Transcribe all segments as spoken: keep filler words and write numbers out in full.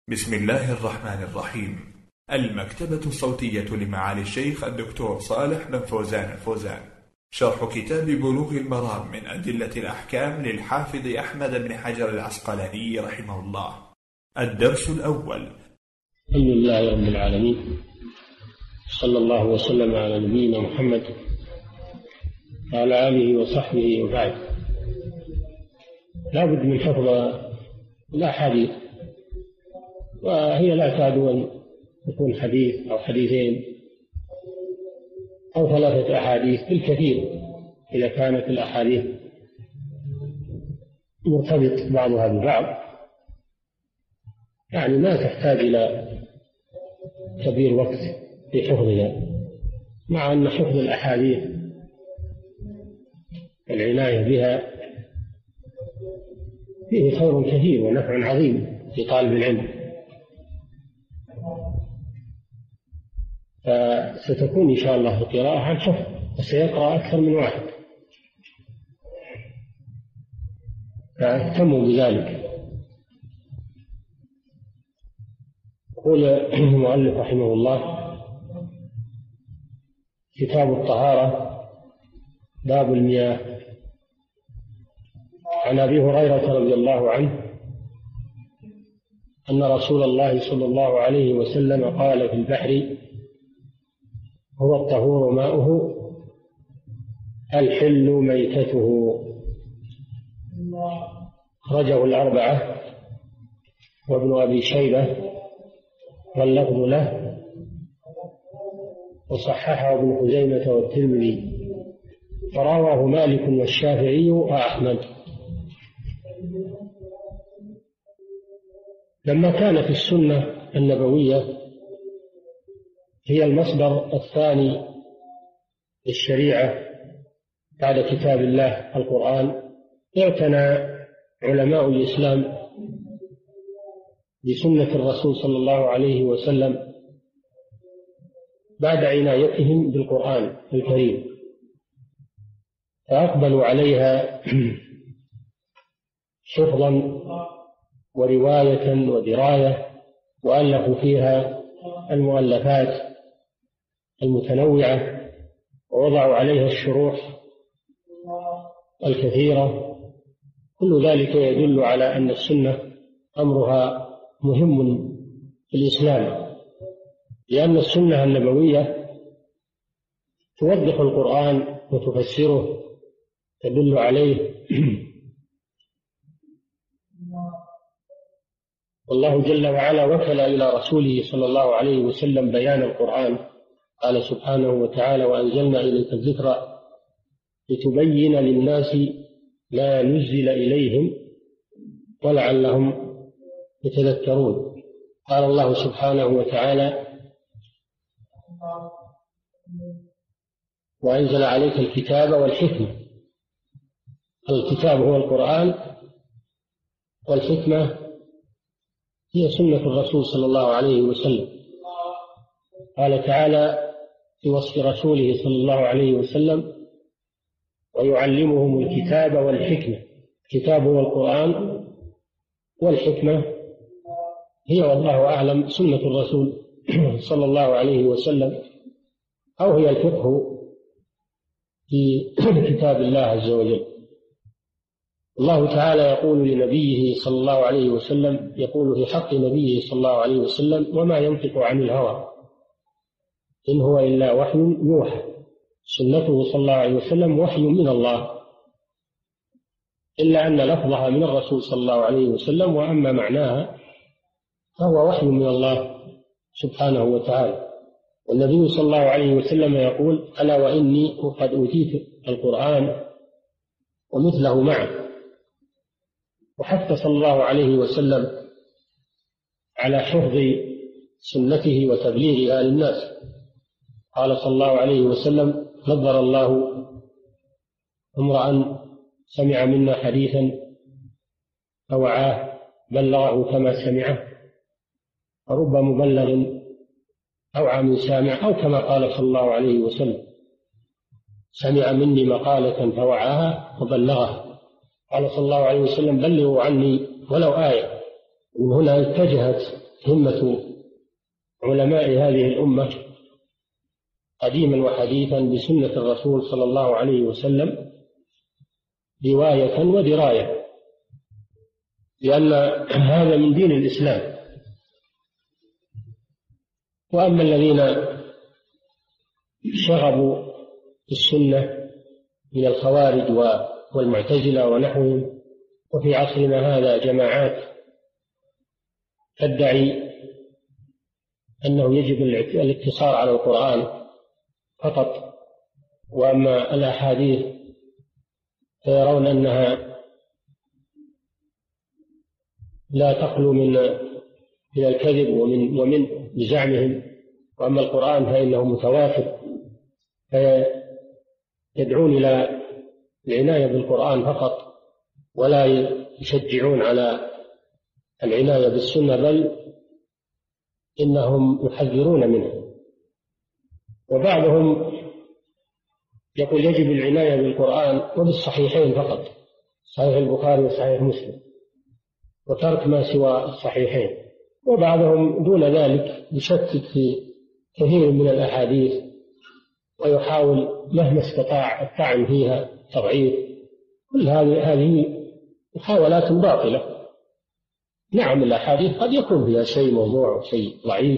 بسم الله الرحمن الرحيم. المكتبة الصوتية لمعالي الشيخ الدكتور صالح بن فوزان الفوزان، شرح كتاب بلوغ المرام من أدلة الأحكام للحافظ أحمد بن حجر العسقلاني رحمه الله. الدرس الأول. الحمد لله رب العالمين، صلى الله وسلم على نبينا محمد وعلى آله وصحبه وبعد. لا بد من حفظ الأحاديث، وهي لا تعد أن تكون حديث أو حديثين أو ثلاثة أحاديث بالكثير، إذا كانت الأحاديث مرتبط بعضها ببعض، يعني ما تحتاج إلى كبير وقت في حفظها، مع أن حفظ الأحاديث والعناية بها فيه خير كثير ونفع عظيم في طالب العلم. فستكون إن شاء الله القراءة عن حفظ، وسيقرأ أكثر من واحد، فاهتموا بذلك. يقول المؤلف رحمه الله: كتاب الطهارة، باب المياه. عن أبي هريرة رضي الله عنه أن رسول الله صلى الله عليه وسلم قال في البحر: هو الطهور ماؤه الحل ميتته. أخرجه الأربعة وابن أبي شيبة واللفظ له، وصححه ابن خزيمة والترمذي، ورواه مالك والشافعي وأحمد. لما كانت السنة النبوية هي المصدر الثاني للشريعة بعد كتاب الله القرآن، اعتنى علماء الإسلام بسنة الرسول صلى الله عليه وسلم بعد عنايتهم بالقرآن الكريم، فأقبلوا عليها حفظا ورواية ودراية، وألفوا فيها المؤلفات المتنوعة، ووضعوا عليها الشروح الكثيرة. كل ذلك يدل على أن السنة أمرها مهم في الإسلام، لأن السنة النبوية توضح القرآن وتفسره، تدل عليه. والله جل وعلا وكل إلى رسوله صلى الله عليه وسلم بيان القرآن، قال سبحانه وتعالى: وأنزلنا إليك الذكر لتبين للناس ما نزل إليهم ولعلهم يتذكرون. قال الله سبحانه وتعالى: وأنزل عليك الكتاب والحكمة. الكتاب هو القرآن، والحكمة هي سنة الرسول صلى الله عليه وسلم. قال تعالى في وصف رسوله صلى الله عليه وسلم: ويعلمهم الكتاب والحكمة. الكتاب هو القرآن، والحكمة هي والله أعلم سنة الرسول صلى الله عليه وسلم، أو هي الفقه في كتاب الله عز وجل. الله تعالى يقول لنبيه صلى الله عليه وسلم، يقول في حق نبيه صلى الله عليه وسلم: وما ينطق عن الهوى إن هو إلا وحي يوحى. سنته صلى الله عليه وسلم وحي من الله، إلا أن لفظها من الرسول صلى الله عليه وسلم، وأما معناها فهو وحي من الله سبحانه وتعالى. والنبي صلى الله عليه وسلم يقول: ألا وإني قد أوتيت القرآن ومثله معه. وحث صلى الله عليه وسلم على حفظ سنته وتبليغها للناس. قال صلى الله عليه وسلم: نظر الله امرأ سمع منا حديثا فوعاه بلغه كما سمعه، فرب مبلغ أوعى من سامع، أو كما قال صلى الله عليه وسلم: سمع مني مقالة فوعاها وبلغها. قال صلى الله عليه وسلم: بلغوا عني ولو آية. ومن هنا اتجهت همة علماء هذه الأمة قديما وحديثا بسنة الرسول صلى الله عليه وسلم رواية ودراية، لأن هذا من دين الإسلام. وأما الذين شغبوا السنة من الخوارج والمعتزلة ونحوهم، وفي عصرنا هذا جماعات تدعي أنه يجب الاقتصار على القرآن فقط، وأما الأحاديث فيرون أنها لا تخلو من من الكذب ومن ومن بزعمهم، وأما القرآن فإنه متواتر، فيدعون إلى العناية بالقرآن فقط ولا يشجعون على العناية بالسنة، بل إنهم يحذرون منه. وبعضهم يقول يجب العناية بالقرآن وبالصحيحين فقط، صحيح البخاري وصحيح مسلم، وترك ما سوى الصحيحين. وبعضهم دون ذلك يشكك في كثير من الأحاديث ويحاول مهما استطاع الطعن فيها تضعيف. كل هذه هذه محاولات باطلة. نعم الأحاديث قد يكون فيها شيء موضوع وشيء ضعيف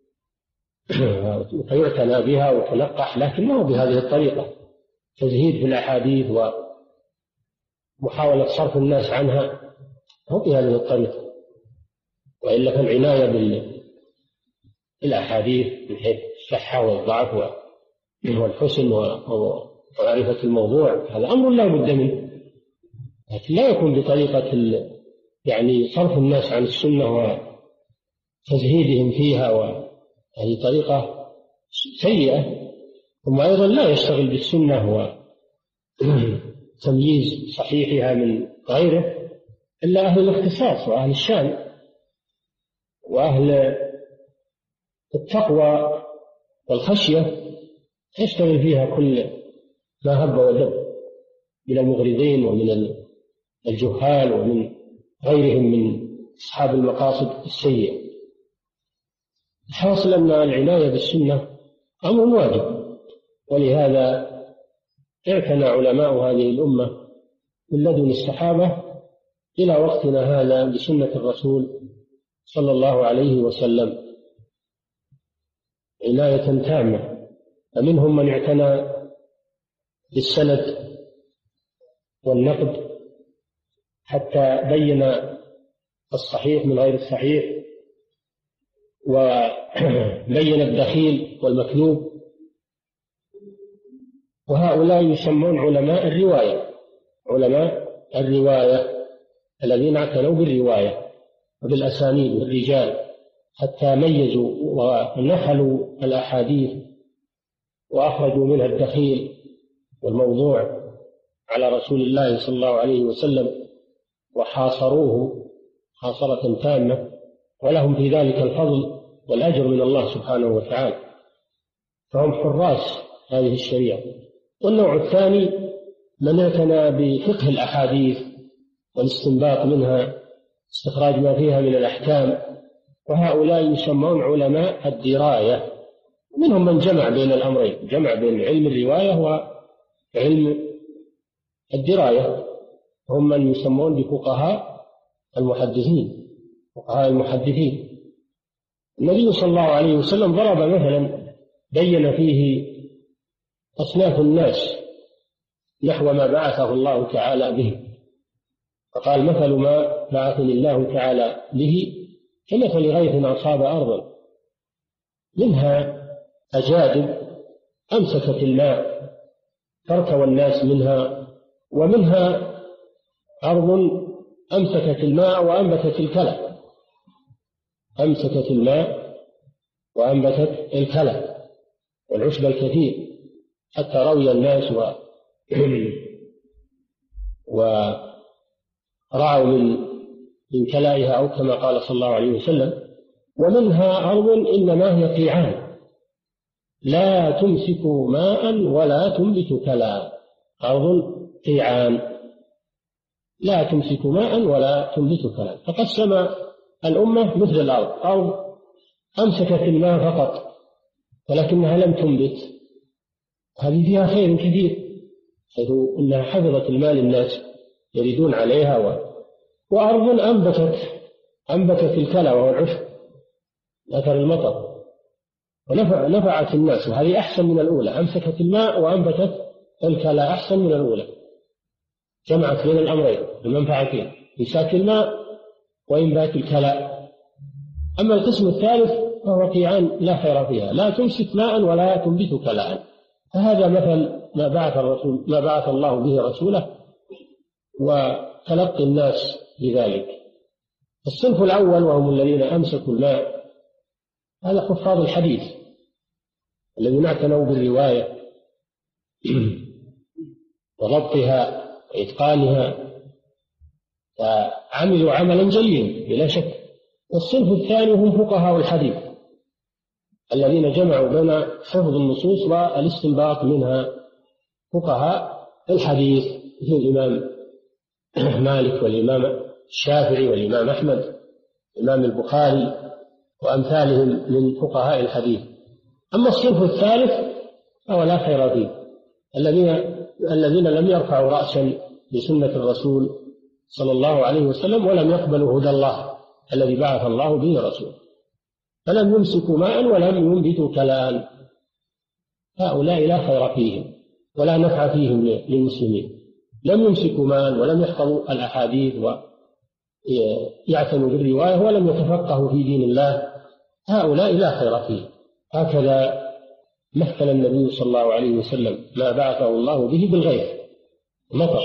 فيعتنى بها وتلقح، لكن ما هو بهذه الطريقة، تزهيد في الأحاديث ومحاولة صرف الناس عنها، هو بهذه الطريقة. وإلا فالعناية بالأحاديث من حيث الصحة والضعف والحسن ومعرفة الموضوع هذا أمر لا بد منه، لكن لا يكون بطريقة يعني صرف الناس عن السنة وتزهيدهم فيها، وهذه طريقة سيئة. ثم أيضا لا يشتغل بالسنة وتمييز صحيحها من غيره إلا أهل الاختصاص وأهل الشان وأهل التقوى والخشية، يشتغل فيها كل ما هب ودب من المغرضين ومن الجهال ومن غيرهم من أصحاب المقاصد السيئة. الحاصل أن العناية بالسنة أمر واجب، ولهذا اعتنى علماء هذه الأمة من لدن الصحابة إلى وقتنا هذا بسنة الرسول صلى الله عليه وسلم عناية تامة. فمنهم من اعتنى بالسند والنقد حتى بين الصحيح من غير الصحيح، وبين الدخيل والمكذوب، وهؤلاء يسمون علماء الرواية، علماء الرواية الذين اعتنوا بالرواية وبالأسانيد والرجال حتى ميزوا ونحلوا الأحاديث وأخرجوا منها الدخيل والموضوع على رسول الله صلى الله عليه وسلم وحاصروه حاصرة تامة، ولهم في ذلك الفضل والأجر من الله سبحانه وتعالى، فهم حراس هذه الشريعة. والنوع الثاني من اعتنى بفقه الأحاديث والاستنباط منها، استخراج ما فيها من الأحكام، وهؤلاء يسمون علماء الدراية. منهم من جمع بين الأمرين، جمع بين علم الرواية وعلم الدراية، هم من يسمون بفقهاء المحدثين، فقهاء المحدثين. النبي صلى الله عليه وسلم ضرب مثلا بين فيه أصناف الناس نحو ما بعثه الله تعالى به، فقال مثل ما بعثني الله تعالى به كمثل غيث أصاب أرضا منها أجادب أمسكت الماء فارتوى الناس منها، ومنها أرض أمسكت الماء وأنبتت الكلى، أمسكت الماء وأنبتت الكلى والعشب الكثير حتى روي الناس و... ورعوا من من كلائها، أو كما قال صلى الله عليه وسلم. ومنها أرض إنما هي قيعان لا تمسك ماء ولا تنبت كلى، أرض قيعان لا تمسك ماء ولا تنبت كلى. فقسم الأمة مثل الأرض، أرض أمسكت الماء فقط ولكنها لم تنبت، هذه فيها خير كثير، حيث أنها حفظت المال الناس يريدون عليها و... وأرض أنبتت أنبتت الكلى وهو العشب، أثر المطر، ونفعت الناس، وهذه أحسن من الأولى، أمسكت الماء وأنبتت الكلى أحسن من الأولى، جمعت بين الأمرين المنفعتين، إمساك الماء وإنبات الكلى. أما القسم الثالث فهو قيعان لا خير فيها، لا تمسك ماء ولا تنبت كلاء. فهذا مثل ما بعث الرسول ما بعث الله به رسوله وتلقي الناس بذلك. الصنف الأول وهم الذين أمسكوا الماء، هذا حفاظ الحديث الذين اعتنوا بالرواية وضبطها وإتقانها، فعملوا عملا جيدا بلا شك. والصنف الثاني هم فقهاء الحديث الذين جمعوا بين حفظ النصوص والاستنباط منها. فقهاء الحديث مثل الإمام مالك والإمام الشافعي والإمام أحمد والإمام البخاري وأمثالهم من فقهاء الحديث. أما الصنف الثالث فهو لا خير فيه، الذين الذين لم يرفعوا رأسا بسنة الرسول صلى الله عليه وسلم ولم يقبلوا هدى الله الذي بعث الله به رسوله، فلم يمسكوا ماء ولم ينبتوا كلاء، هؤلاء لا خير فيهم ولا نفع فيهم للمسلمين، لم يمسكوا ماء ولم يحفظوا الأحاديث ويعتنوا بالرواية ولم يتفقهوا في دين الله، هؤلاء لا خير فيهم. هكذا مثل النبي صلى الله عليه وسلم ما بعثه الله به بالغيث مطر،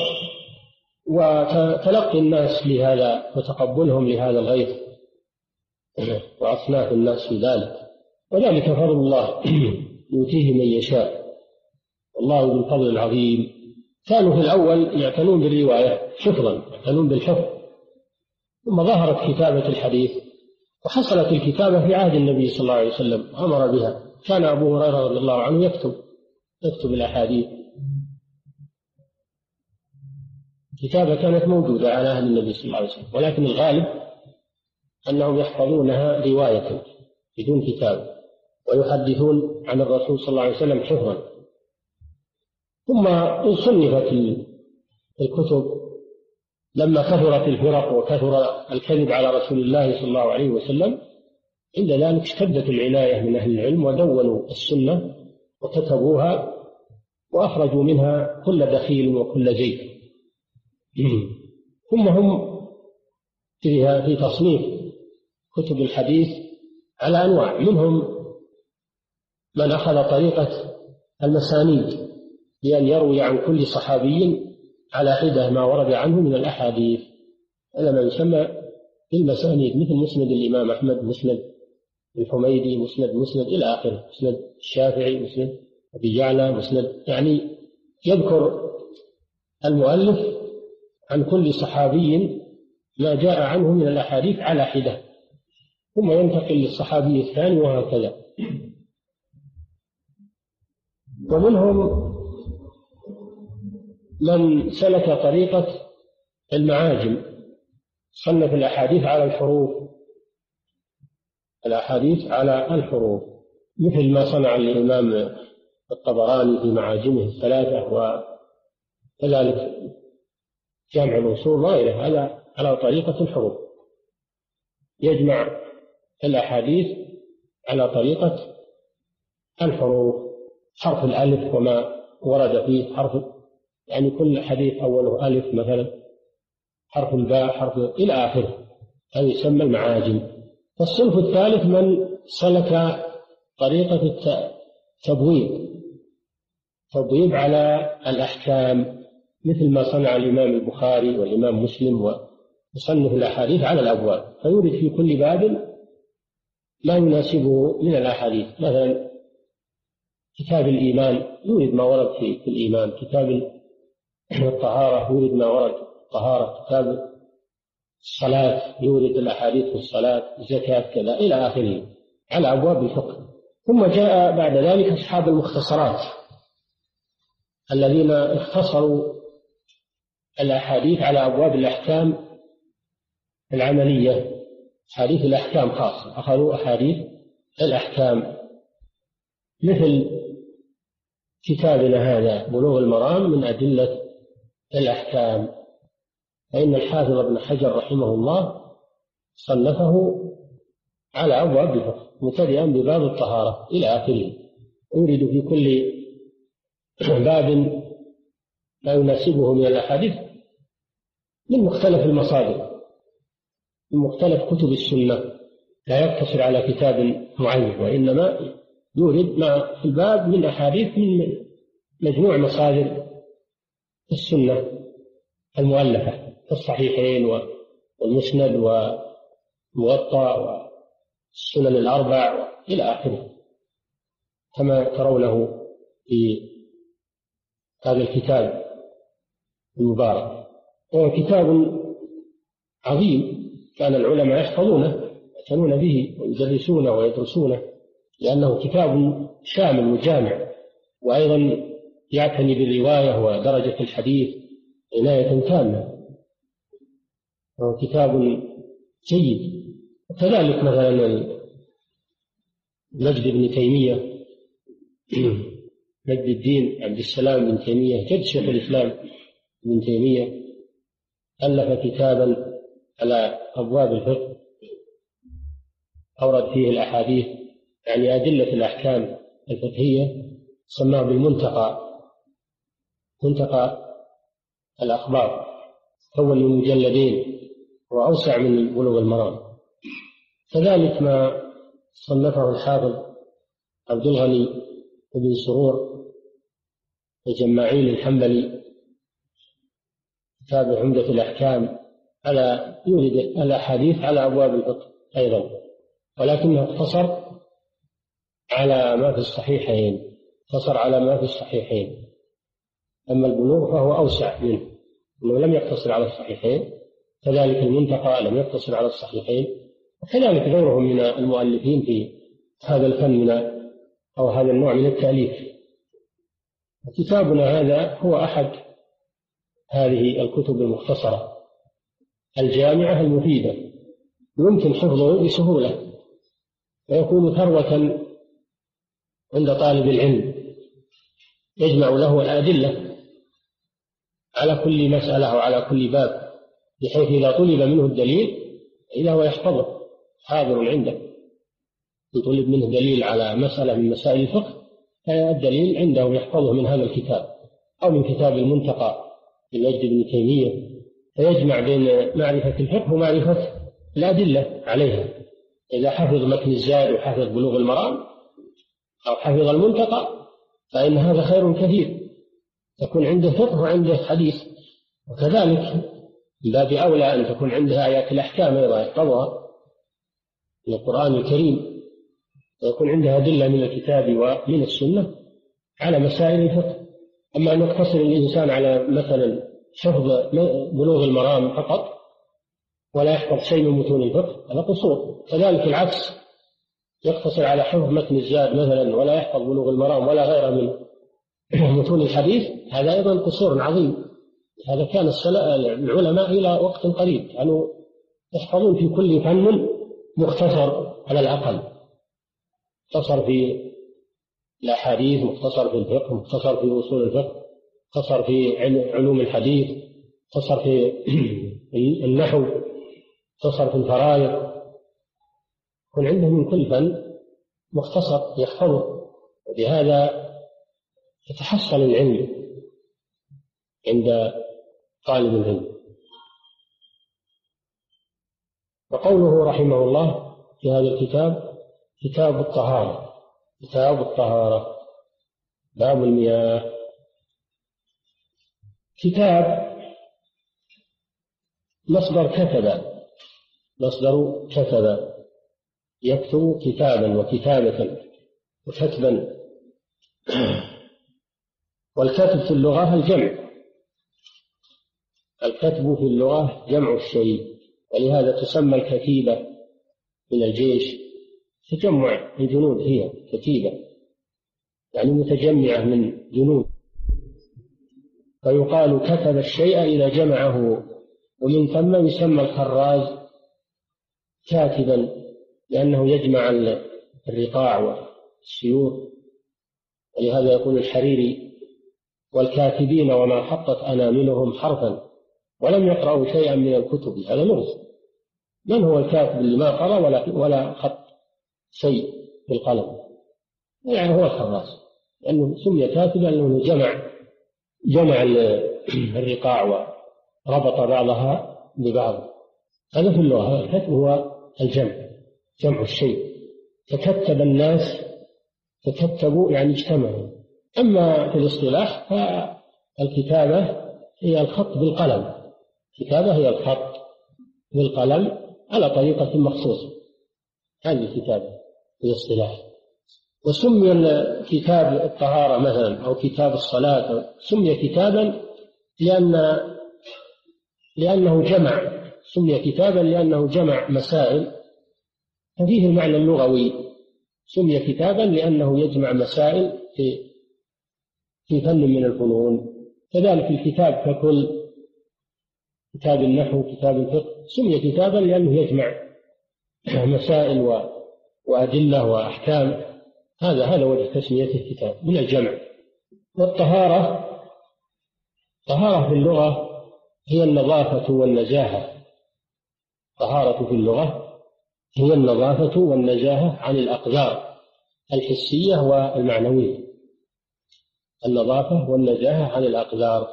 وتلقي الناس لهذا وتقبلهم لهذا الغيث وأصناف الناس في ذلك، وذلك فضل الله يؤتيه من يشاء، والله ذو الفضل العظيم. كانوا في الأول يعتنون بالرواية حفظا، يعتنون بالحفظ، ثم ظهرت كتابة الحديث وحصلت الكتابة في عهد النبي صلى الله عليه وسلم أمر بها. كان أبو هريرة رضي الله عنه يكتب يكتب الأحاديث، الكتابة كانت موجودة على عهد النبي صلى الله عليه وسلم، ولكن الغالب أنهم يحفظونها رواية بدون كتاب ويحدثون عن الرسول صلى الله عليه وسلم حفظا. ثم صنفت الكتب لما كثرت الفرق وكثر الكذب على رسول الله صلى الله عليه وسلم، عند ذلك اشتدت العناية من أهل العلم ودونوا السنة وكتبوها وأخرجوا منها كل دخيل وكل زيت. ثم هم في تصنيف كتب الحديث على أنواع، منهم من أخذ طريقة المسانيد بأن يروي عن كل صحابي على حدة ما ورد عنه من الأحاديث، هذا ما يسمى بالمسانيد، مثل مسند الإمام أحمد، مسند الحميدي، مسند مسند إلى آخره، مسند الشافعي، مسند أبي يعلى، مسند، يعني يذكر المؤلف عن كل صحابي ما جاء عنه من الأحاديث على حدة، ثم ينتقل للصحابي الثاني وهكذا. ومنهم من سلك طريقة المعاجم، صنف الأحاديث على الحروف، الأحاديث على الحروف، مثل ما صنع الإمام الطبراني في معاجمه الثلاثة، وكذلك جامع الأصول وغيره، هذا على طريقة الحروف، يجمع الأحاديث على طريقة الحروف، حرف الألف وما ورد فيه، حرف يعني كل حديث أوله ألف مثلا، حرف الباء، حرف إلى آخره، هذا يسمى المعاجم. والصنف الثالث من سلك طريقة التبويب، تبويب على الأحكام، مثل ما صنع الإمام البخاري والإمام مسلم، ويصنف الأحاديث على الأبواب، فيورد في كل باب ما يناسبه من الأحاديث. مثلا كتاب الإيمان يورد ما ورد في الإيمان، كتاب الطهارة يورد ما ورد في الطهارة، كتاب الصلاة يورد الأحاديث في الصلاة، الزكاة كذا إلى آخره، على أبواب الفقه. ثم جاء بعد ذلك أصحاب المختصرات الذين اختصروا الأحاديث على أبواب الأحكام العملية، أحاديث الأحكام خاصة، أخذوا أحاديث الأحكام مثل كتابنا هذا بلوغ المرام من أدلة الأحكام. فإن الحافظ ابن حجر رحمه الله صنفه على أبواب الفقه مبتدئا بباب الطهارة إلى آخره، يورد في كل باب ما يناسبه من الأحاديث من مختلف المصادر، من مختلف كتب السنة، لا يقتصر على كتاب معين، وإنما يورد ما في الباب من أحاديث من مجموع مصادر السنة المؤلفة في الصحيحين والمسند والموطأ والسنن الأربع إلى آخره، كما ترونه في هذا الكتاب المبارك. وهو كتاب عظيم كان العلماء يحفظونه يعتنون به ويدرسونه ويدرسونه، لأنه كتاب شامل وجامع، وأيضا يعتني بالرواية ودرجة الحديث عناية تامة. هو كتاب جيد. وكذلك مثلا مجد بن تيمية مجد الدين عبد السلام بن تيمية جد شيخ الإسلام ابن تيمية ألف كتابا على أبواب الفقه أورد فيه الأحاديث يعني أدلة الأحكام الفقهية، سماه بالمنتقى، منتقى الأخبار، كون من مجلدين وأوسع من بلوغ المرام. كذلك ما صنفه الحافظ عبد الغني بن سرور الجماعيل الحنبلي كتاب عمدة الأحكام على يورد الأحاديث على أبواب الفقه أيضا، ولكنه اقتصر على ما في الصحيحين، اقتصر على ما في الصحيحين. أما البلوغ فهو أوسع منه، أنه لم يقتصر على الصحيحين، كذلك المنتقى لم يقتصر على الصحيحين، وكذلك غيرهم من المؤلفين في هذا الفن من أو هذا النوع من التأليف. كتابنا هذا هو أحد هذه الكتب المختصرة الجامعة المفيدة، يمكن حفظه بسهولة ويكون ثروة عند طالب العلم، يجمع له الأدلة على كل مسألة وعلى كل باب، بحيث إذا طلب منه الدليل إذا هو يحفظه حاضر عنده، يطلب منه دليل على مسألة من مسائل الفقه فالدليل عنده يحفظه من هذا الكتاب أو من كتاب المنتقى لمجد بن تيمية، فيجمع بين معرفة الفقه ومعرفة الأدلة عليها. إذا حفظ متن الزاد وحفظ بلوغ المرام أو حفظ المنتقى فإن هذا خير كثير، تكون عنده فقه وعنده حديث. وكذلك من باب أولى أن تكون عنده آيات الأحكام أيضا يحفظها من القرآن الكريم، ويكون عندها أدلة من الكتاب ومن السنة على مسائل الفقه. أما أن يقتصر الإنسان على مثلا حفظ بلوغ المرام فقط ولا يحفظ شيء من متون الفقه هذا قصور. كذلك العكس، يقتصر على حفظ متن الزاد مثلا ولا يحفظ بلوغ المرام ولا غيره من متون الحديث، هذا أيضا قصور عظيم. هذا كان العلماء إلى وقت قريب كانوا يحفظون في كل فن مختصر على الأقل، مختصر في الأحاديث، مختصر في الفقه، مختصر في أصول الفقه، مختصر في علوم الحديث، مختصر في النحو، مختصر في الفرائض، يكون عنده من كل فن مختصر يحفظه، وبهذا يتحصل العلم عند طالب العلم. وقوله رحمه الله في هذا الكتاب كتاب الطهارة، كتاب الطهارة باب المياه. كتاب مصدر كتب، مصدر كتب يكتب كتابا وكتابة وكتبا. والكتب في اللغة الجمع، الكتب في اللغة جمع الشيء، ولهذا تسمى الكتيبة من الجيش، تجمع الجنود هي كتيبة يعني متجمعة من جنود، فيقال كتب الشيء إذا جمعه، ومن ثم يسمى الخراز كاتبا لأنه يجمع الرقاع والسيوف، ولهذا يقول الحريري: والكاتبين وما حطت أناملهم حرفا ولم يقرأوا شيئا من الكتب. هذا لغز. من هو الكاتب اللي ما قرأ ولا, ولا خط شيء بالقلم؟ يعني هو الخراس، لأنه سمي كاتبا لأنه جمع جمع الرقاع وربط بعضها ببعض. هذا في اللغة. الكتب هو الجمع، جمع الشيء. تكتب الناس، تكتبوا يعني اجتمعوا. أما في الاصطلاح فالكتابة هي الخط بالقلم، الكتابة هي الخط بالقلم على طريقة مخصوصة، هذه الكتابة في الاصطلاح. وسمي كتاب الطهارة مثلا أو كتاب الصلاة سمي كتابا لأن لأنه جمع، سمي كتابا لأنه جمع مسائل، ففيه المعنى اللغوي. سمي كتابا لأنه يجمع مسائل في في فن من الفنون. كذلك الكتاب ككل، كتاب النحو، كتاب الفقه، سمي كتابا لأنه يجمع مسائل وأدلة وأحكام. هذا هذا وجه تسميته كتاب من الجمع. والطهارة، طهارة في اللغة هي النظافة والنزاهة. طهارة في اللغة هي النظافة والنزاهة عن الأقدار الحسية والمعنوية. النظافة والنزاهة عن الأقدار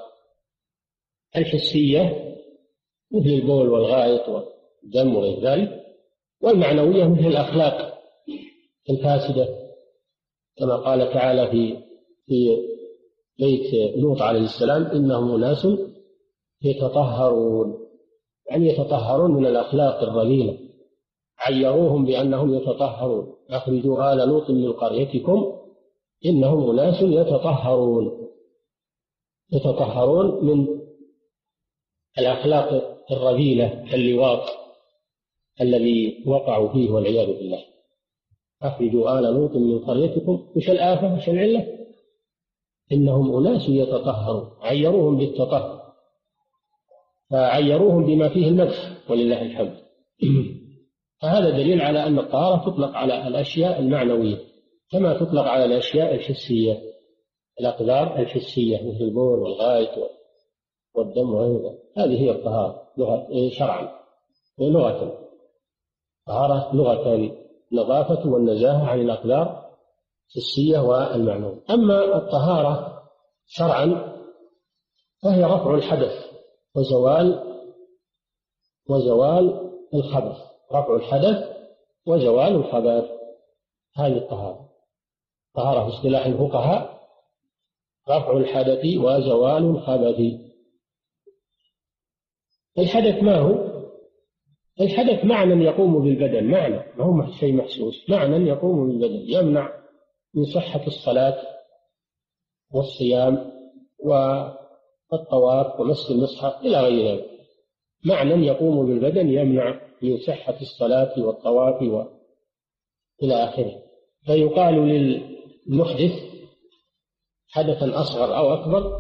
الحسية مثل البول والغائط والدم وغير ذلك، والمعنوية مثل الأخلاق الفاسدة، كما قال تعالى في في بيت لوط عليه السلام: إنهم أناس يتطهرون، يعني يتطهرون من الأخلاق الرذيلة. عيروهم بأنهم يتطهرون: أخرجوا آل لوط من قريتكم إنهم أناس يتطهرون. يتطهرون من الأخلاق الرذيلة كاللواط الذي وقعوا فيه والعياذ بالله. أخرجوا آل لوط من قريتكم. وش الآفة؟ وش العلة؟ إنهم أناس يتطهرون. عيروهم بالتطهر، فعيروهم بما فيه المدح ولله الحمد. فهذا دليل على أن الطهارة تطلق على الأشياء المعنوية كما تطلق على الأشياء الحسية، الأقدار الحسية مثل البول والغائط والدم وغيرها. هذه هي الطهارة لغة شرعا ولغة. طهارة لغة النظافة والنزاهة عن الأقدار الحسية والمعنوية. أما الطهارة شرعا فهي رفع الحدث وزوال وزوال الخبث. رفع الحدث وزوال الخبث، هذه الطهارة. طهارة في اصطلاح الفقهاء رفع الحدث وزوال الخبث. الحدث ما هو؟ الحدث معنى يقوم بالبدن، معنى ما هو شيء محسوس، معنى يقوم بالبدن يمنع من صحة الصلاة والصيام والطواف ومس المصحف إلى غير ذلك. معنى يقوم بالبدن يمنع من صحة الصلاة والطواف إلى آخره. فيقال للمحدث حدثا أصغر أو أكبر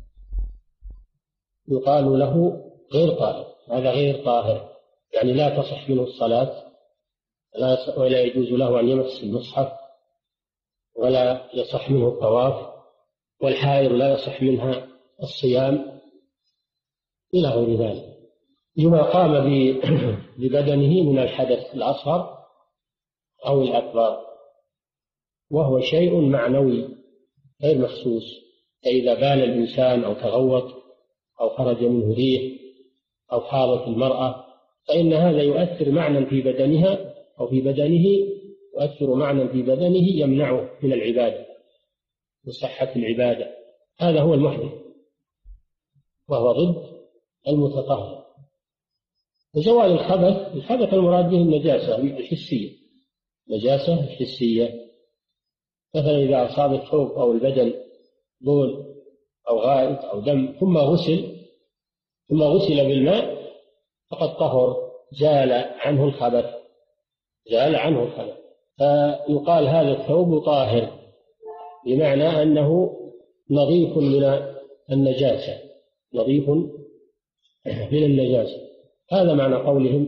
يقال له غير طاهر، هذا غير طاهر، يعني لا تصح منه الصلاة ولا يجوز له أن يمس المصحف ولا يصح منه الطواف، والحائض لا يصح منها الصيام إلى غير ذلك، لما قام ببدنه من الحدث الأصغر أو الأكبر، وهو شيء معنوي غير محسوس. فإذا بال الإنسان أو تغوط أو خرج منه ريح أو حاضت المرأة فإن هذا يؤثر معنى في بدنها أو في بدنه، يؤثر معنى في بدنه يمنعه من العبادة وصحة العبادة. هذا هو المحدث، وهو ضد المتطهر. وزوال الخبث، الخبث المراد به النجاسة الحسية، نجاسة حسية، مثلا إذا أصاب الثوب أو البدن بول أو غائط أو دم ثم غسل ثم غسل بالماء فقد طهر، زال عنه الخبث، زال عنه الخبث، فيقال هذا الثوب طاهر، بمعنى أنه نظيف من النجاسة، نظيف من النجاسة. هذا معنى قولهم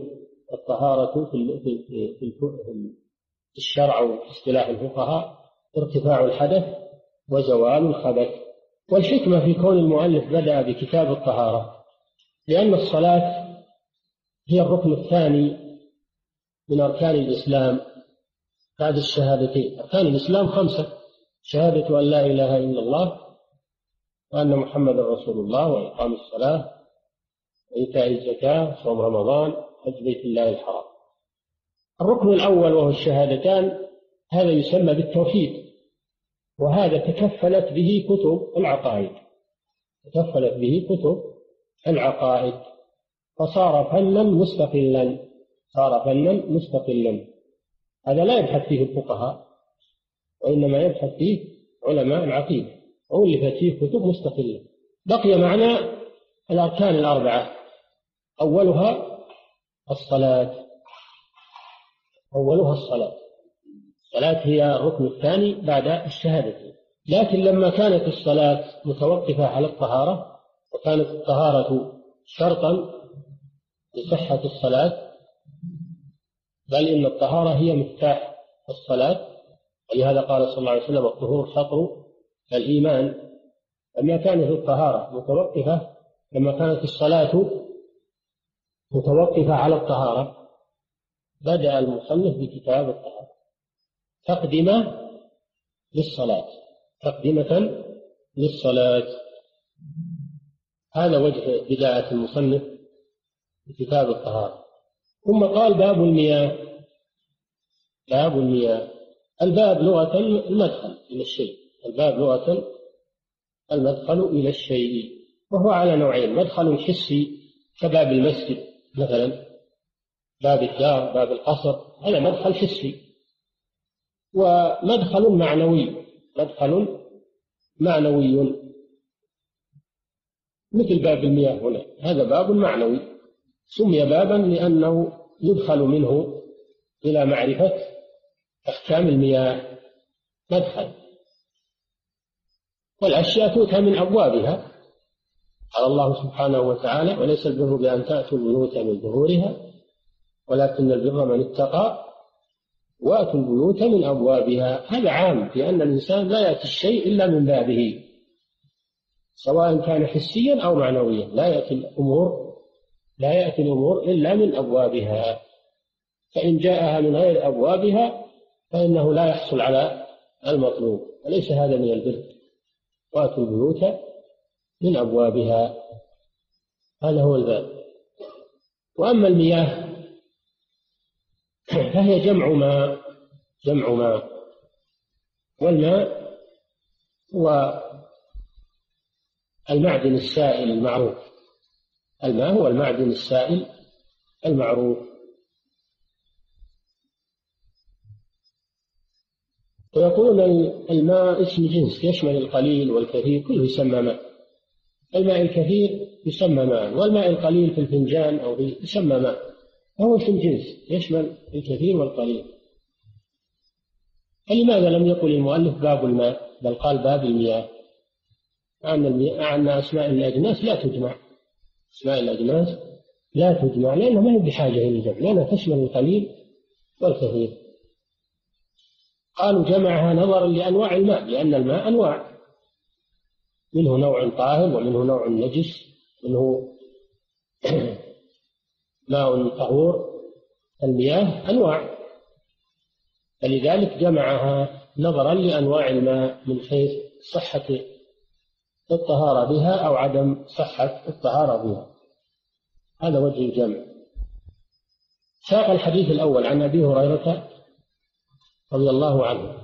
الطهارة في في في في الشرع وفي اصطلاح الفقهاء ارتفاع الحدث وزوال الخبث. والحكمة في كون المؤلف بدأ بكتاب الطهارة لأن الصلاة هي الركن الثاني من أركان الإسلام بعد الشهادتين. أركان الإسلام خمسة: شهادة أن لا إله إلا الله وأن محمد رسول الله وإقام الصلاة وإيتاء الزكاة صوم رمضان حج بيت الله الحرام. الركن الأول وهو الشهادتان هذا يسمى بالتوحيد، وهذا تكفلت به كتب العقائد تكفلت به كتب العقائد فصار فنا مستقلا صار فنا مستقلا. هذا لا يبحث فيه الفقهاء وإنما يبحث فيه علماء العقيدة، وألفت فيه كتب مستقلة. بقي معنا الأركان الأربعة، أولها الصلاة أولها الصلاة الصلاة هي الركن الثاني بعد الشهادة. لكن لما كانت الصلاة متوقفة على الطهارة وكانت الطهارة شرطا لصحة الصلاة، بل إن الطهارة هي مفتاح الصلاة، ولهذا قال صلى الله عليه وسلم الطهور شطر الإيمان. لما كانت الطهارة متوقفة لما كانت الصلاة متوقفة على الطهارة بدأ المصنف بكتاب الطهارة تقدمة للصلاة تقدمة للصلاة هذا وجه بداية المصنف بكتاب الطهارة. ثم قال باب المياه. باب المياه الباب لغة المدخل إلى الشيء الباب لغة المدخل إلى الشيء، وهو على نوعين: مدخل حسي كباب المسجد مثلا، باب الدار، باب القصر، هذا مدخل حسي. ومدخل معنوي مدخل معنوي مثل باب المياه هنا، هذا باب معنوي سمي بابا لأنه يدخل منه إلى معرفة أحكام المياه. مدخل. والأشياء تؤتى من أبوابها. قال الله سبحانه وتعالى: وليس البر بأن تأتوا البيوت من ظهورها ولكن البر من اتقى وأتوا البيوت من أبوابها. هذا عام، لأن الإنسان لا يأتي الشيء إلا من بابه سواء كان حسيا أو معنويا. لا يأتي الأمور لا يأتي الأمور إلا من أبوابها، فإن جاءها من غير أبوابها فإنه لا يحصل على المطلوب، وليس هذا من البر. وأتوا البيوت من أبوابها، هذا هو الباب. وأما المياه فهي جمع ماء جمع ماء والماء هو المعدن السائل المعروف الماء هو المعدن السائل المعروف. ويقولون الماء اسم جنس يشمل القليل والكثير، كله يسمى ماء. الماء الكثير يسمى ماء، والماء القليل في الفنجان أو يسمى ماء، فهو اسم جنس يشمل الكثير والقليل. فلماذا لم يقل المؤلف باب الماء بل قال باب المياه؟ أن أسماء الأجناس لا تجمع أسماء الأجناس لا تجمع لأنها ما هي بحاجة إلى الجمع، لأنها تشمل القليل والكثير. قالوا جمعها نظرا لأنواع الماء، لأن الماء أنواع، منه نوع طاهر ومنه نوع نجس، منه ماء طهور. المياه أنواع، فلذلك جمعها نظرا لأنواع الماء من حيث صحة الطهارة بها أو عدم صحة الطهارة بها. هذا وجه الجمع. ساق الحديث الأول عن أبي هريرة رضي الله عنه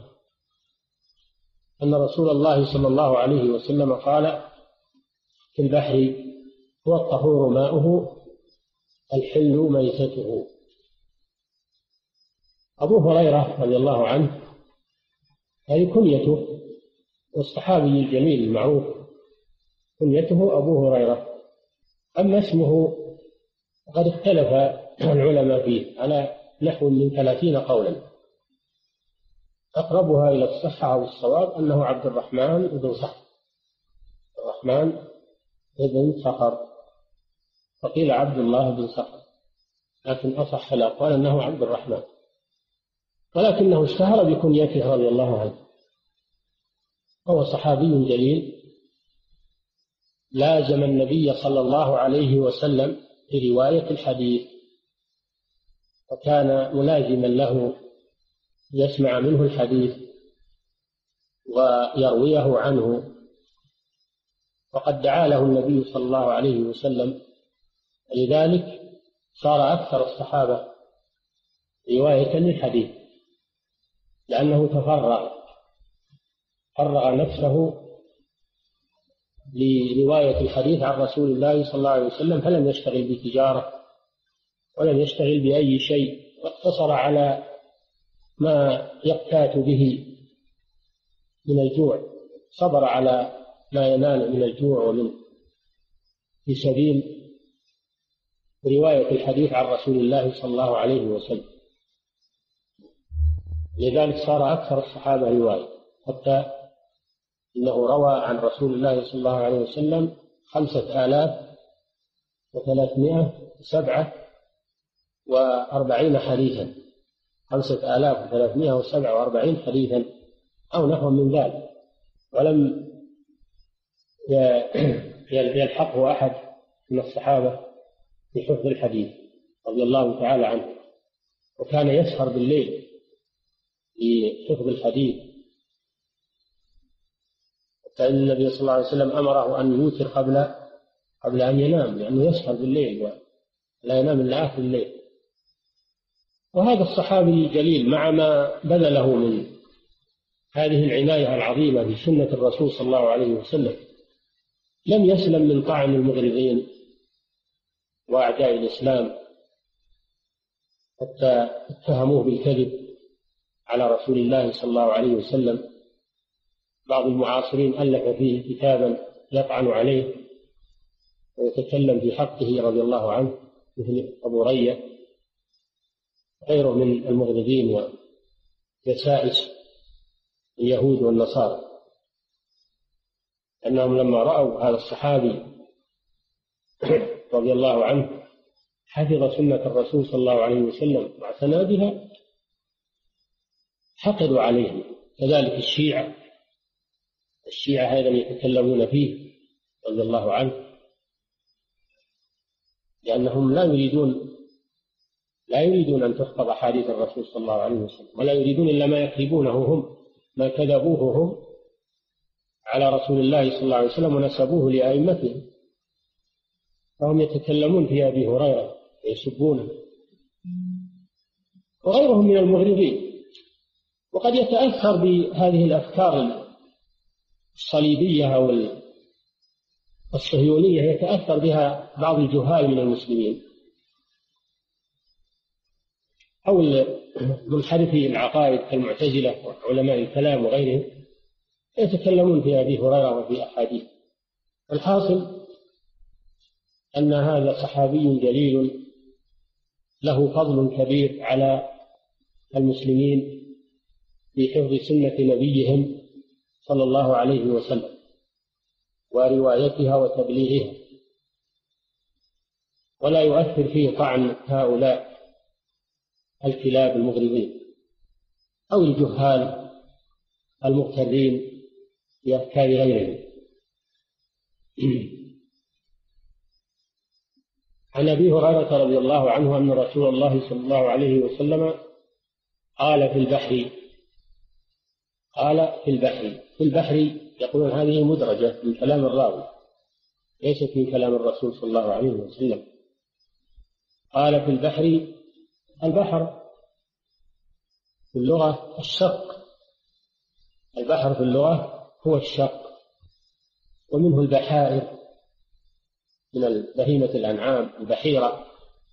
أن رسول الله صلى الله عليه وسلم قال: في البحر هو الطهور ماؤه الحل ميتته. أبو هريرة رضي الله عنه هذه كنيته، والصحابي الجليل المعروف كنيته أبو هريرة. أما اسمه قد اختلف العلماء فيه على نحو من ثلاثين قولا، أقربها إلى الصحة والصواب أنه عبد الرحمن بن صخر الرحمن بن صخر، وقيل عبد الله بن صخر. لكن أصح الأقوال أنه عبد الرحمن، ولكنه اشتهر بكنيته رضي الله عنه. هو صحابي جليل لازم النبي صلى الله عليه وسلم في رواية الحديث، وكان ملازما له يسمع منه الحديث ويرويه عنه، وقد دعا له النبي صلى الله عليه وسلم، لذلك صار أكثر الصحابة رواية للحديث، لأنه تفرغ فرغ نفسه لرواية الحديث عن رسول الله صلى الله عليه وسلم، فلم يشتغل بتجارة ولم يشتغل بأي شيء، واقتصر على ما يقتات به من الجوع، صبر على ما ينال من الجوع ومن في سبيل رواية الحديث عن رسول الله صلى الله عليه وسلم. لذلك صار أكثر الصحابة رواية، حتى إنه روى عن رسول الله صلى الله عليه وسلم خمسة آلاف وثلاثمائة وسبعة وأربعين حديثا، خمسة آلاف وثلاثمائة وسبعة وأربعين حديثا أو نحو من ذلك، ولم يلحقه أحد من الصحابة في حفظ الحديث رضي الله تعالى عنه. وكان يسهر بالليل في حفظ الحديث، فإن النبي صلى الله عليه وسلم أمره أن يوتر قبل قبل أن ينام، لأنه يسهر بالليل ولا ينام إلا آخر الليل. وهذا الصحابي الجليل مع ما بذله من هذه العناية العظيمة بسنة الرسول صلى الله عليه وسلم لم يسلم من طعن المغرضين وأعداء الإسلام، حتى اتهموه بالكذب على رسول الله صلى الله عليه وسلم. بعض المعاصرين ألف فيه كتابا يطعن عليه ويتكلم في حقه رضي الله عنه، مثل أبو رية غيره من المغرضين وجسائس اليهود والنصارى، أنهم لما رأوا هذا الصحابي رضي الله عنه حفظ سنة الرسول صلى الله عليه وسلم واعتنى بها حقدوا عليه. كذلك الشيعة الشيعة أيضا يتكلمون فيه رضي الله عنه، لأنهم لا يريدون لا يريدون أن تحفظ أحاديث الرسول صلى الله عليه وسلم، ولا يريدون إلا ما يكذبونه هم، ما كذبوه هم على رسول الله صلى الله عليه وسلم ونسبوه لأئمتهم، فهم يتكلمون في أبي هريرة ويسبونه وغيرهم من المغرضين. وقد يتأثر بهذه الأفكار الصليبية أو الصهيونية، يتأثر بها بعض الجهال من المسلمين أو منحرفي العقائد كالمعتزلة وعلماء الكلام وغيرهم، يتكلمون في أبي هريرة وفي أحاديث. الحاصل أن هذا صحابي جليل له فضل كبير على المسلمين في حفظ سنة نبيهم صلى الله عليه وسلم وروايتها وتبليغها، ولا يؤثر فيه طعن هؤلاء الكلاب المغرضين أو الجهال المغترين بأفكار غيرهم. عن أبي هريرة رضي الله عنه أن رسول الله صلى الله عليه وسلم قال في البحر قال في البحر في البحر يقولون هذه مدرجة من كلام الراوي ليست من كلام الرسول صلى الله عليه وسلم. قال في البحر، البحر في اللغة الشق، البحر في اللغة هو الشق، ومنه البحائر من بهيمة الأنعام البحيرة،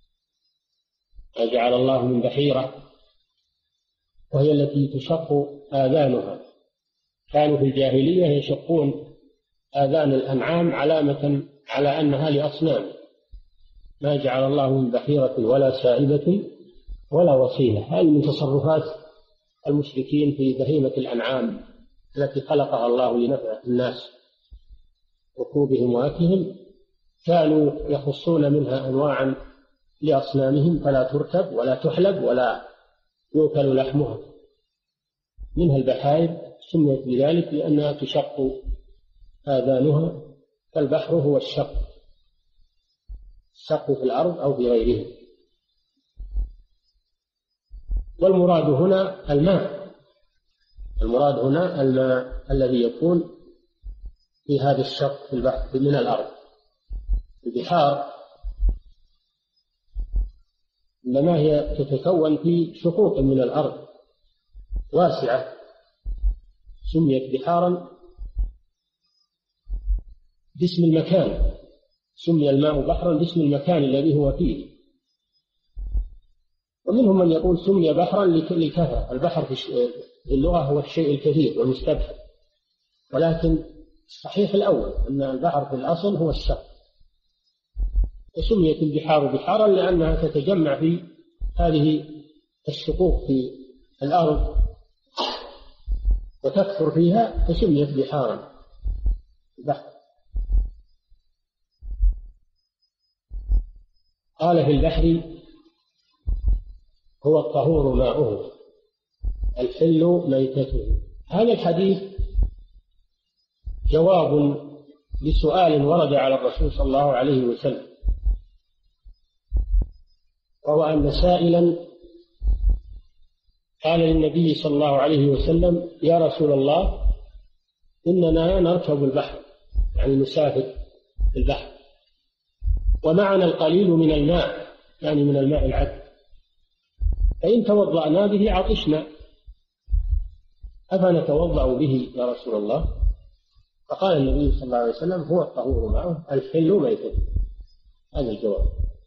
جعل الله من بحيرة، وهي التي تشق آذانها. كانوا في الجاهلية يشقون آذان الأنعام علامة على أنها لأصنام، ما جعل الله من بحيرة ولا سائبة ولا وصيلة. هذه من تصرفات المشركين في بهيمة الأنعام التي خلقها الله لنفع الناس ركوبهم وأكلهم، كانوا يخصون منها أنواعا لأصنامهم فلا تركب ولا تحلب ولا يؤكل لحمها. منها البحائر سميت بذلك لأنها تشق آذانها، فالبحر هو الشق، الشق في الأرض أو في غيره. والمراد هنا الماء، المراد هنا الماء الذي يكون في هذا الشق في البحر من الأرض. البحار إنما هي تتكون في شقوق من الأرض واسعة، سميت بحارا باسم المكان، سمي الماء بحرا باسم المكان الذي هو فيه. ومنهم من يقول سمي بحرا لكثرة، البحر في اللغة هو الشيء الكثير والمستبحر، ولكن الصحيح الأول أن البحر في الأصل هو الشق، وسميت البحار بحارا لأنها تتجمع في هذه الشقوق في الأرض وتكثر فيها فسميت بحارا البحر. قال في البحر هو الطهور ماؤه الحل ميتته. هذا الحديث جواب لسؤال ورد على الرسول صلى الله عليه وسلم، وهو أن سائلا قال للنبي صلى الله عليه وسلم: يا رسول الله، إننا نركب البحر، يعني نسافر في البحر، ومعنا القليل من الماء، يعني من الماء العذب، فإن توضأنا به عطشنا، أفنتوضأ به يا رسول الله؟ فقال النبي صلى الله عليه وسلم: هو الطهور ماؤه الحل ميتته. هذا الجواب،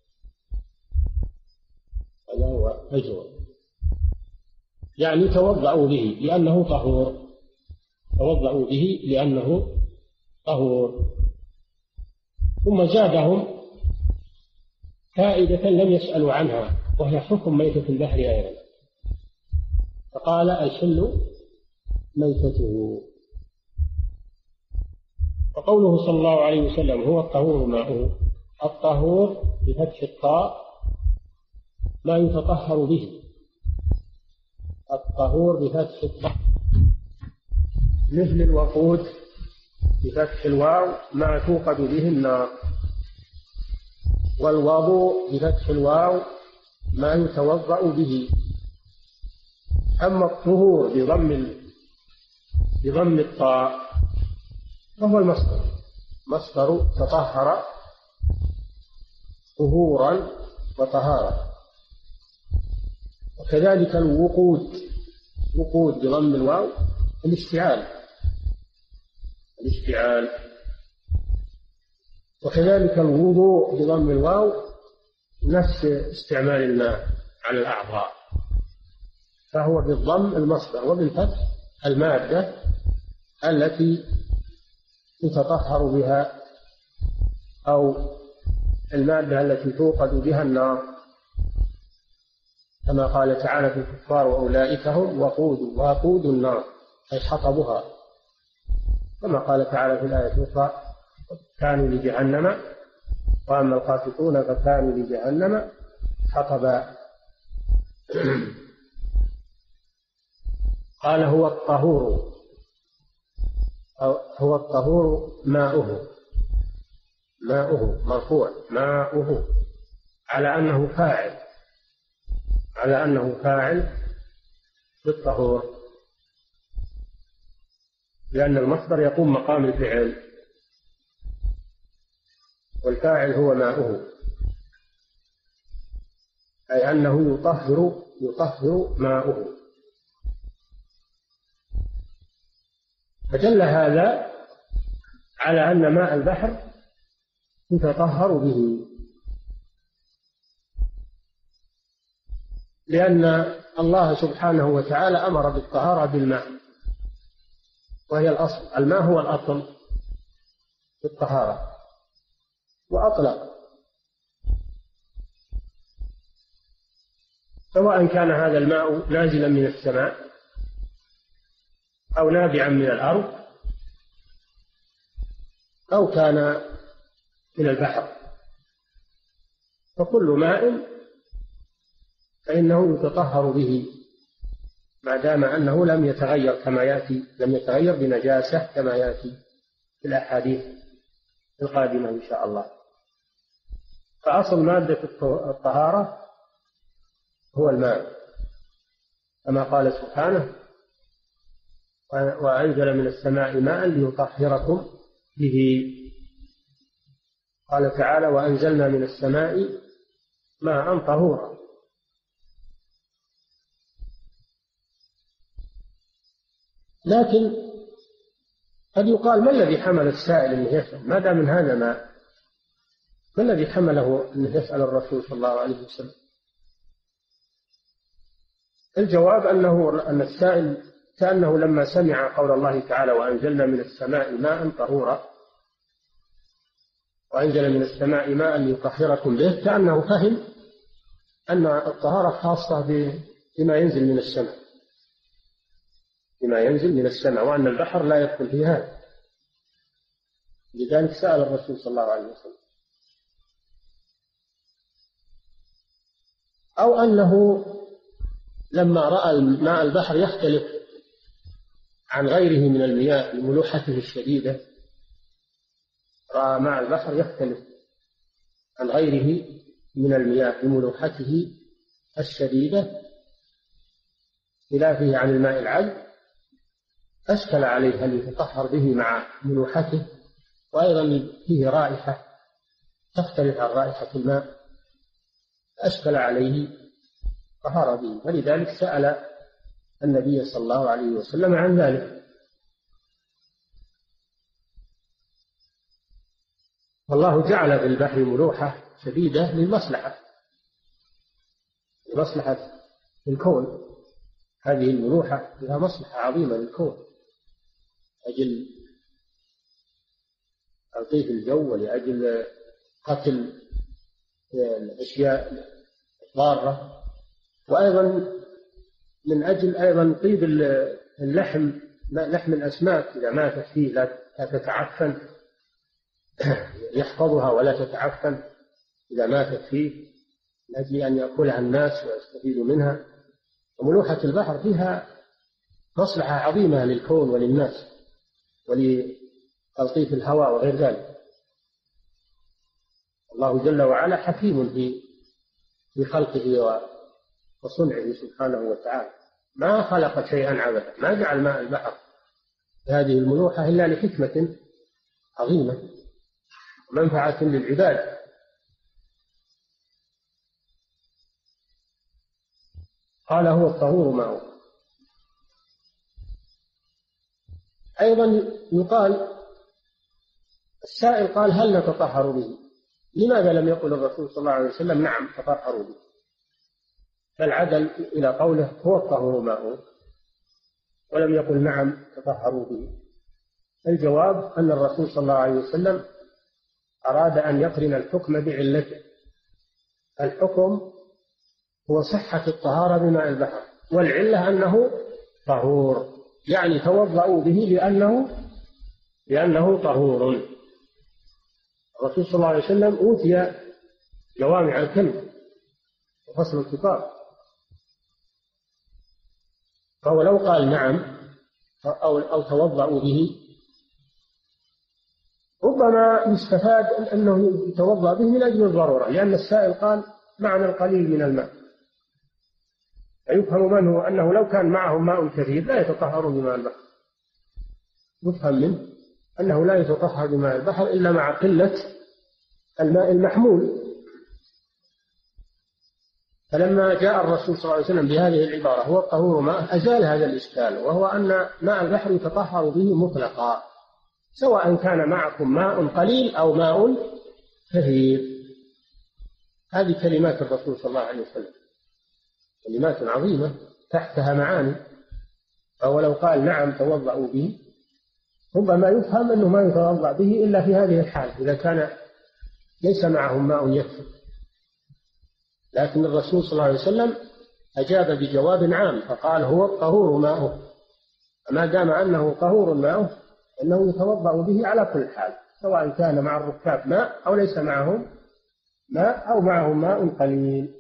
هذا هو الجواب، يعني توضأوا به لأنه طهور، توضأوا به لأنه طهور. ثم زادهم فائدة لم يسألوا عنها، وهي حكم ميتة البحر أيضا، فقال: الحل ميتته. وقوله صلى الله عليه وسلم: هو الطهور ماؤه، الطهور بفتح الطاء ما يتطهر به، الطهور بفتح الطاء، مثل الوقود بفتح الواو ما توقد به النار، والوضوء بفتح الواو ما يتوضأ به. أما الطهور بضم بضم الطاء وهو المصدر، مصدر تطهر طهورا وطهارة. وكذلك الوقود، وقود بضم الواو الاشتعال، الاشتعال. وكذلك الوضوء بضم الواو نفس استعمال الماء على الأعضاء، فهو بالضم المصدر، وبالفتح المادة التي يتطهر بها أو المادة التي توقد بها النار، كما قال تعالى في الكفار: وأولئك هم وقود وقود النار، أي حطبها، كما قال تعالى في الآية الأخرى: كانوا لجهنم وأما القاسطون فكانوا لجهنم حطبا. قال: هو الطهور، هو الطهور ماؤه، ماؤه مرفوع، ماؤه على أنه فاعل، على أنه فاعل بالطهور، لأن المصدر يقوم مقام الفعل، والفاعل هو ماؤه، أي أنه يطهر يطهر ماؤه. فدل هذا على أن ماء البحر يتطهر به، لأن الله سبحانه وتعالى أمر بالطهارة بالماء، وهي الأصل، الماء هو الأصل في الطهارة، وأطلق، سواء كان هذا الماء نازلا من السماء أو نابعا من الأرض أو كان من البحر، فكل ماء فإنه يتطهر به ما دام أنه لم يتغير كما يأتي، لم يتغير بنجاسة كما يأتي في الأحاديث القادمة إن شاء الله. فأصل مادة الطهارة هو الماء، كما قال سبحانه: وأنزل من السماء ماء ليطهركم به. قال تعالى: وأنزلنا من السماء ماء طهورا. لكن قد يقال: ما الذي حمل السائل أنه يسأل؟ ما دام من هذا ماء، ما الذي حمله أنه يسأل الرسول صلى الله عليه وسلم؟ الجواب أنه أن السائل كأنه لما سمع قول الله تعالى: وأنزلنا من السماء ماء طهورا، وأنزل من السماء ماء ليطهركم به، كأنه فهم أن الطهارة خاصة بما ينزل من السماء، بما ينزل من السماء، وأن البحر لا يدخل في هذا. لذلك سأل الرسول صلى الله عليه وسلم. أو أنه لما رأى ماء البحر يختلف عن غيره من المياه لملوحته الشديدة، رأى ماء البحر يختلف عن غيره من المياه لملوحته الشديدة خلافه عن الماء العذب، أشكل عليه أن يتطهر به مع ملوحته، وأيضا فيه رائحة تختلف عن رائحة الماء، أشكل عليه طهر به، ولذلك سأل النبي صلى الله عليه وسلم عن ذلك. والله جعل في البحر ملوحة شديدة للمصلحة، لمصلحة الكون. هذه الملوحة لها مصلحة عظيمة للكون، أجل تلطيف الجو، ولأجل قتل الأشياء الضارة، وأيضا من أجل أيضا طيب اللحم، لحم الأسماك إذا ماتت فيه لا تتعفن، يحفظها ولا تتعفن إذا ماتت فيه، من أجل أن يأكلها الناس ويستفيدوا منها. وملوحة البحر فيها مصلحة عظيمة للكون وللناس ولتلطيف الهواء وغير ذلك. الله جل وعلا حكيم في في خلقه وصنعه سبحانه وتعالى، ما خلق شيئا عبثا، ما جعل ماء البحر هذه الملوحة إلا لحكمة عظيمة ومنفعة للعباد. قال: هو الطهور ماؤه. أيضا يقال: السائل قال: هل نتطهر به؟ لماذا لم يقل الرسول صلى الله عليه وسلم: نعم تطهروا به؟ بل عدل إلى قوله: هو الطهور ماؤه، ولم يقل: نعم تطهروا به. الجواب أن الرسول صلى الله عليه وسلم أراد أن يقرن الحكم بعلته. الحكم هو صحة الطهارة بماء البحر، والعلة أنه طهور، يعني توضأوا به لأنه لأنه طهور. الرسول صلى الله عليه وسلم أوتي جوامع الكلم وفصل الخطاب، فهو لو قال نعم أو, أو توضأوا به ربما يستفاد أنه يتوضأ به من أجل الضرورة، لأن السائل قال: معنا القليل من الماء، فيفهم منه أنه لو كان معهم ماء كثير لا يتطهر بماء البحر. يفهم منه أنه لا يتطهر بماء البحر إلا مع قلة الماء المحمول. فلما جاء الرسول صلى الله عليه وسلم بهذه العبارة: هو الطهور ماء، أزال هذا الإشكال، وهو أن ماء البحر يتطهر به مطلقا، سواء كان معكم ماء قليل أو ماء كثير. هذه كلمات الرسول صلى الله عليه وسلم، كلمات عظيمة تحتها معاني. فهو لو قال نعم توضأوا به ربما يفهم أنه ما يتوضأ به إلا في هذه الحال، إذا كان ليس معهم ماء يكفي. لكن الرسول صلى الله عليه وسلم أجاب بجواب عام، فقال: هو الطهور ماؤه. فما دام أنه طهور ماؤه أنه يتوضأ به على كل حال، سواء كان مع الركاب ماء أو ليس معهم ماء أو معه ماء قليل.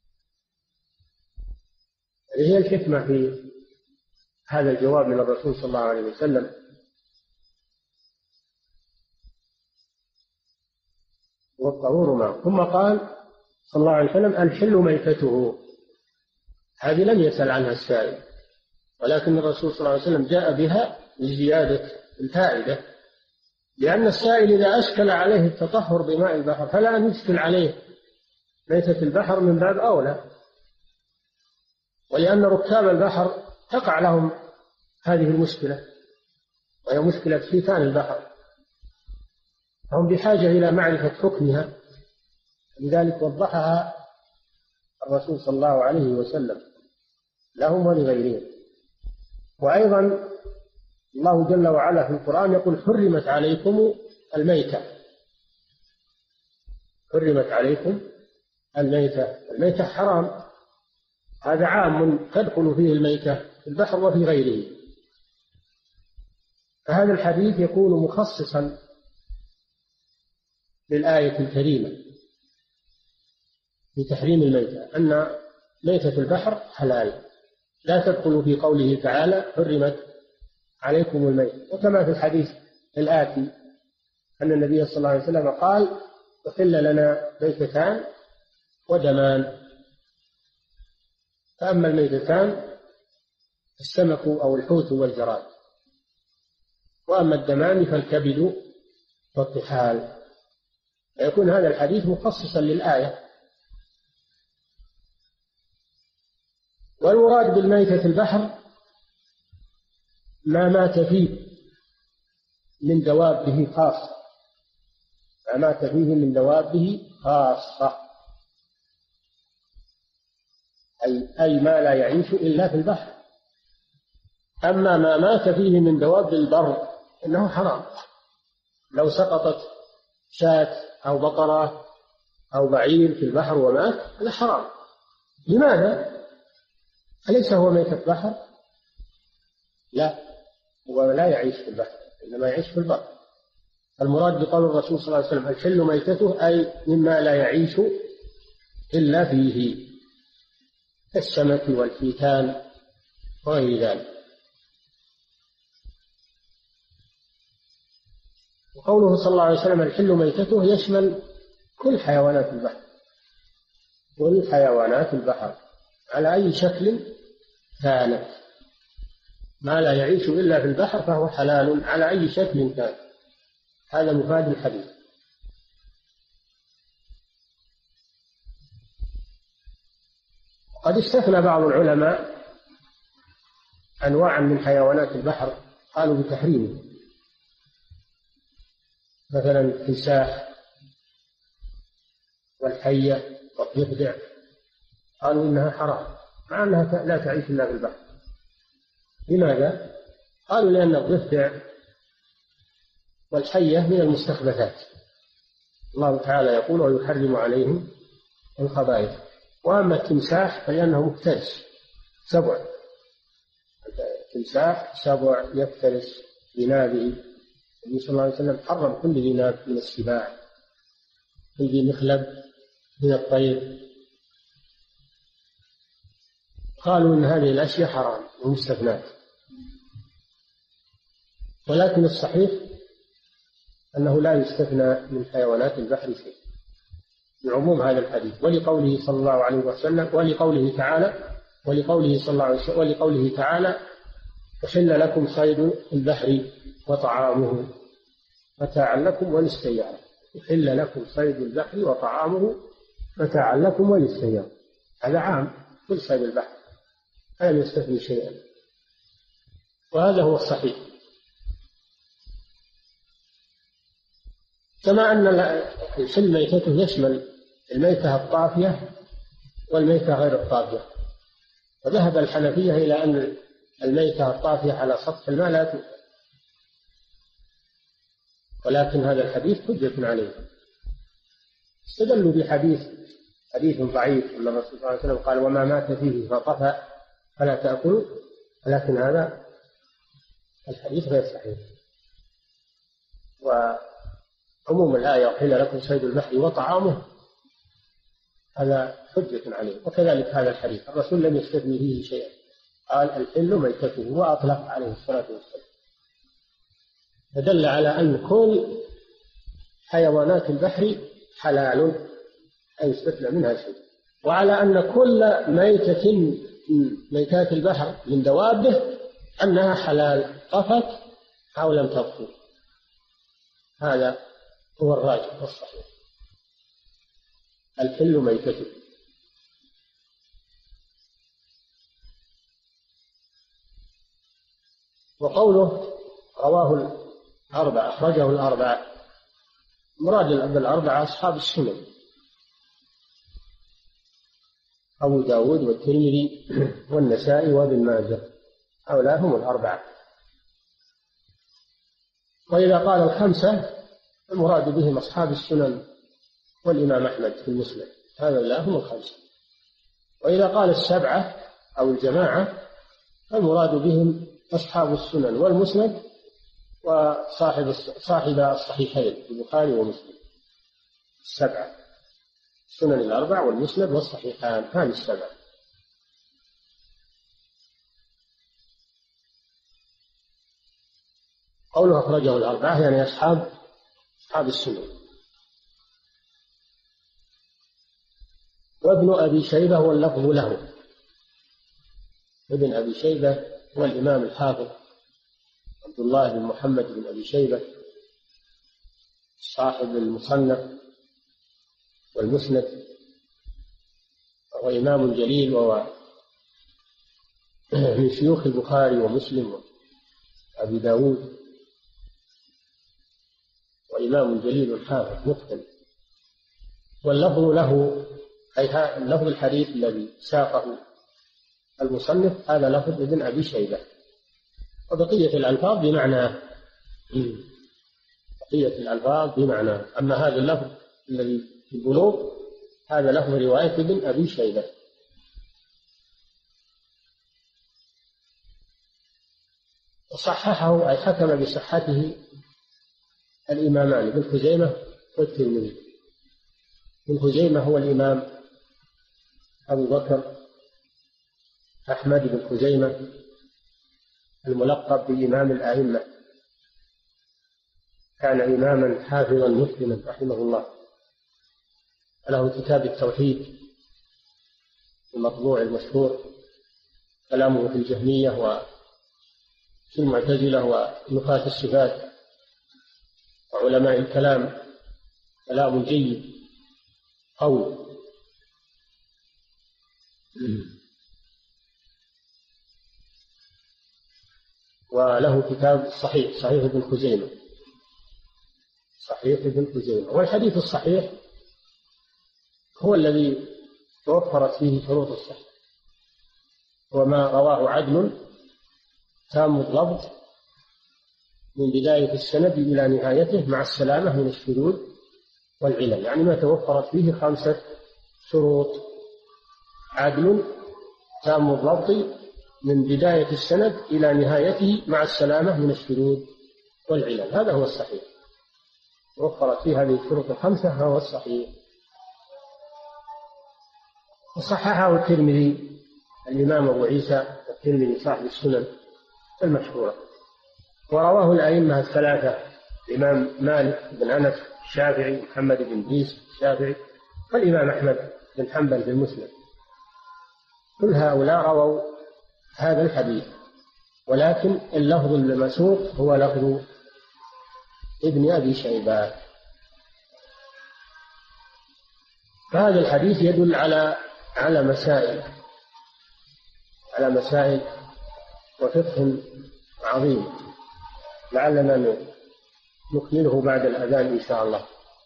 هي الحكمة في هذا الجواب من الرسول صلى الله عليه وسلم. والطهور ماء. ثم قال صلى الله عليه وسلم الحل ميتته. هذه لم يسأل عنها السائل، ولكن الرسول صلى الله عليه وسلم جاء بها لزيادة الفائدة، لأن السائل إذا أشكل عليه التطهر بماء البحر فلا أن يشكل عليه ميتة البحر من باب أولى، ولأن ركاب البحر تقع لهم هذه المشكلة، وهي مشكلة حيتان البحر، فهم بحاجة إلى معرفة حكمها، لذلك وضحها الرسول صلى الله عليه وسلم لهم ولغيرهم. وأيضا الله جل وعلا في القرآن يقول حرمت عليكم الميتة، حرمت عليكم الميتة. الميتة حرام، هذا عام تدخل فيه الميتة في البحر وفي غيره. فهذا الحديث يكون مخصصا للآية الكريمة في تحريم الميتة، أن ميتة البحر حلال لا تدخل في قوله تعالى حرمت عليكم الميتة. وكما في الحديث الآتي أن النبي صلى الله عليه وسلم قال أحل لنا ميتتان ودمان، فأما الميتتان السمك أو الحوت والجراد، وأما الدمان فالكبد والطحال. فيكون هذا الحديث مخصصا للآية. والمراد بالميتة البحر ما مات فيه من دوابه خاصة، ما مات فيه من دوابه خاصة، أي, أي ما لا يعيش إلا في البحر. أما ما مات فيه من دواب البر إنه حرام، لو سقطت شاة أو بقرة أو بعير في البحر ومات هذا حرام. لماذا؟ أليس هو ميتة بحر؟ لا، هو لا يعيش في البحر، إنما يعيش في البر. المراد بقول الرسول صلى الله عليه وسلم الحل ميتته أي مما لا يعيش إلا فيه، كالسمك والحيتان وغير ذلك. وقوله صلى الله عليه وسلم الحل ميتته يشمل كل حيوانات البحر، كل حيوانات البحر على أي شكل كانت، ما لا يعيش إلا في البحر فهو حلال على أي شكل كان. هذا مفاد الحديث. قد استثنى بعض العلماء أنواعا من حيوانات البحر قالوا بتحريمه، مثلا التمساح والحية والضفدع، قالوا إنها حرام مع أنها لا تعيش إلا في البحر. لماذا؟ قالوا لأن الضفدع والحية من المستخبثات، الله تعالى يقول ويحرم عليهم الخبائث. وأما التمساح فلأنه مفترس سبع، التمساح سبع يفترس بنابه. النبي صلى الله عليه وسلم حرم كل ذي ناب من السباع، كل ذي مخلب من الطير. قالوا إن هذه الأشياء حرام ومستثنات، ولكن الصحيح أنه لا يستثنى من حيوانات البحر شيء بعموم هذا الحديث، ولقوله صلى الله عليه وسلم ولقوله تعالى ولقوله صلى الله عليه وسلم ولقوله تعالى أحل لكم صيد البحر وطعامه متاعا لكم وللسيارة. أحل لكم صيد البحر وطعامه متاعا لكم وللسيارة، هذا عام كل صيد البحر، لا يستثني شيئا، وهذا هو الصحيح. كما أن الحل ميتته يشمل الميتة الطافية والميتة غير الطافية. وذهب الحنفية إلى أن الميتة الطافية على سطح الماء لا تؤكل، ولكن هذا الحديث حجة عليه. استدلوا بحديث حديث ضعيف أن الرسول صلى الله عليه وسلم قال وما مات فيه فطفى فلا تأكلوا، ولكن هذا الحديث غير صحيح. وعموم الآية أحل لكم صيد البحر وطعامه هذا حجة عليه. وكذلك هذا الحديث الرسول لم يستثني فيه شيئا، قال الحل ميتته وأطلق عليه الصلاة والسلام، فدل على أن كل حيوانات البحر حلال لا يستثنى منها شيء، وعلى أن كل ميتة من ميتات البحر من دوابه أنها حلال طفت أو لم تطفو. هذا هو الراجح والصحيح، الحل ميتته. وقوله رواه الأربعة أخرجه الأربعة، مراد بالأربعة أصحاب السنن، أبو داود والترمذي والنسائي وابن ماجه، هؤلاء هم الأربعة. وإذا قال الخمسة المراد بهم أصحاب السنن والإمام أحمد في المسند، هؤلاء هم الخمسة. وإذا قال السبعة أو الجماعة المراد بهم أصحاب السنن والمسند وصاحب صاحب الصحيحين البخاري ومسلم، السبعة، السنن الأربع والمسند والصحيحان، هذه السبعة. قوله أخرجه الأربعة يعني أصحاب أصحاب السنن. وابن أبي شيبة هو اللفظ له، ابن أبي شيبة هو الإمام الحافظ عبد الله بن محمد بن أبي شيبة صاحب المصنف والمسند، وهو إمام جليل، وهو من شيوخ البخاري ومسلم وأبي داود، وإمام جليل حافظ متقن. واللفظ له أي اللفظ الحديث الذي ساقه المصنف هذا لفظ ابن أبي شيبة، وبقية الألفاظ بمعنى بقية الألفاظ بمعنى أما هذا اللفظ الذي في البلوغ هذا لفظ رواية ابن أبي شيبة. وصححه أي حكم بصحته الإمامان ابن خزيمة والترمذي. ابن خزيمة هو الإمام أبو بكر أحمد بن خزيمة الملقب بإمام الأئمة، كان إماما حافظا مسلما رحمه الله، له كتاب التوحيد المطبوع المشهور، كلامه في الجهمية وفي المعتزلة ونفاة الصفات وعلماء الكلام، كلام جيد قوي. وله كتاب الصحيح، صحيح ابن خزيمة، صحيح ابن خزيمة. والحديث الصحيح هو الذي توفرت فيه شروط الصحة، وما رواه عدل تام الضبط من بداية السند إلى نهايته مع السلامة من الشذوذ والعلل، يعني ما توفرت فيه خمسة شروط: عدل تام الضبط من بداية السند إلى نهايته مع السلامة من الشذوذ والعلل، هذا هو الصحيح. وفرت فيه هذه الشروط الخمسة هو الصحيح. وصححه الترمذي، الإمام أبو عيسى الترمذي صاحب السنن المشهورة. ورواه الأئمة الثلاثة: الإمام مالك بن أنس الشافعي، محمد بن إدريس الشافعي، والإمام أحمد بن حنبل في المسند. كل هؤلاء رووا هذا الحديث، ولكن اللفظ المسوق هو لفظ ابن أبي شيبة. فهذا الحديث يدل على على مسائل على مسائل وفقه عظيم، لعلنا نكمله بعد الأذان إن شاء الله.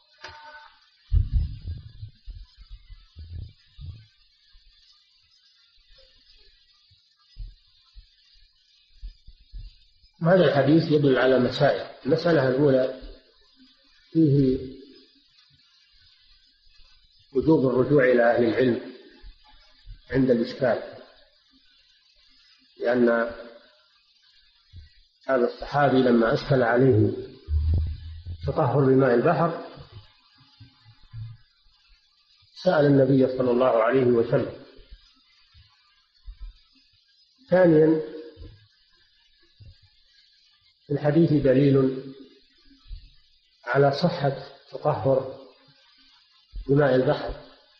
هذا الحديث يدل على مسائل. المسألة الأولى فيه وجوب الرجوع إلى أهل العلم عند الإشكال، لأن هذا الصحابي لما أشكل عليه تطهر بماء البحر سأل النبي صلى الله عليه وسلم. ثانيا، في الحديث دليل على صحة تطهر بماء البحر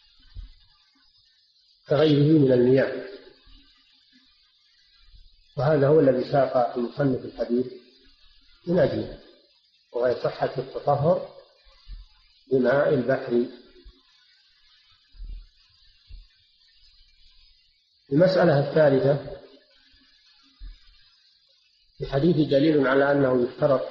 كغيره من المياه، وهذا هو الذي ساق المصنف الحديث من أجله، وهي صحة التطهر بماء البحر. المسألة الثالثة، في الحديث دليل على أنه يشترط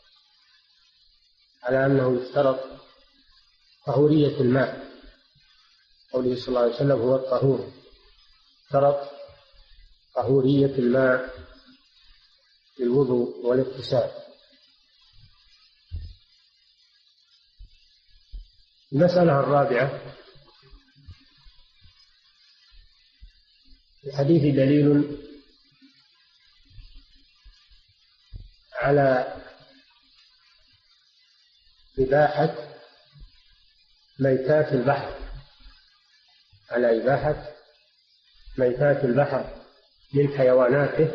على أنه يشترط طهورية الماء، قوله صلى الله عليه وسلم هو الطهور، اشترط طهورية الماء للوضوء والاغتسال. المسألة الرابعة، في الحديث دليل على إباحة ميتات البحر على إباحة ميتات البحر من حيواناته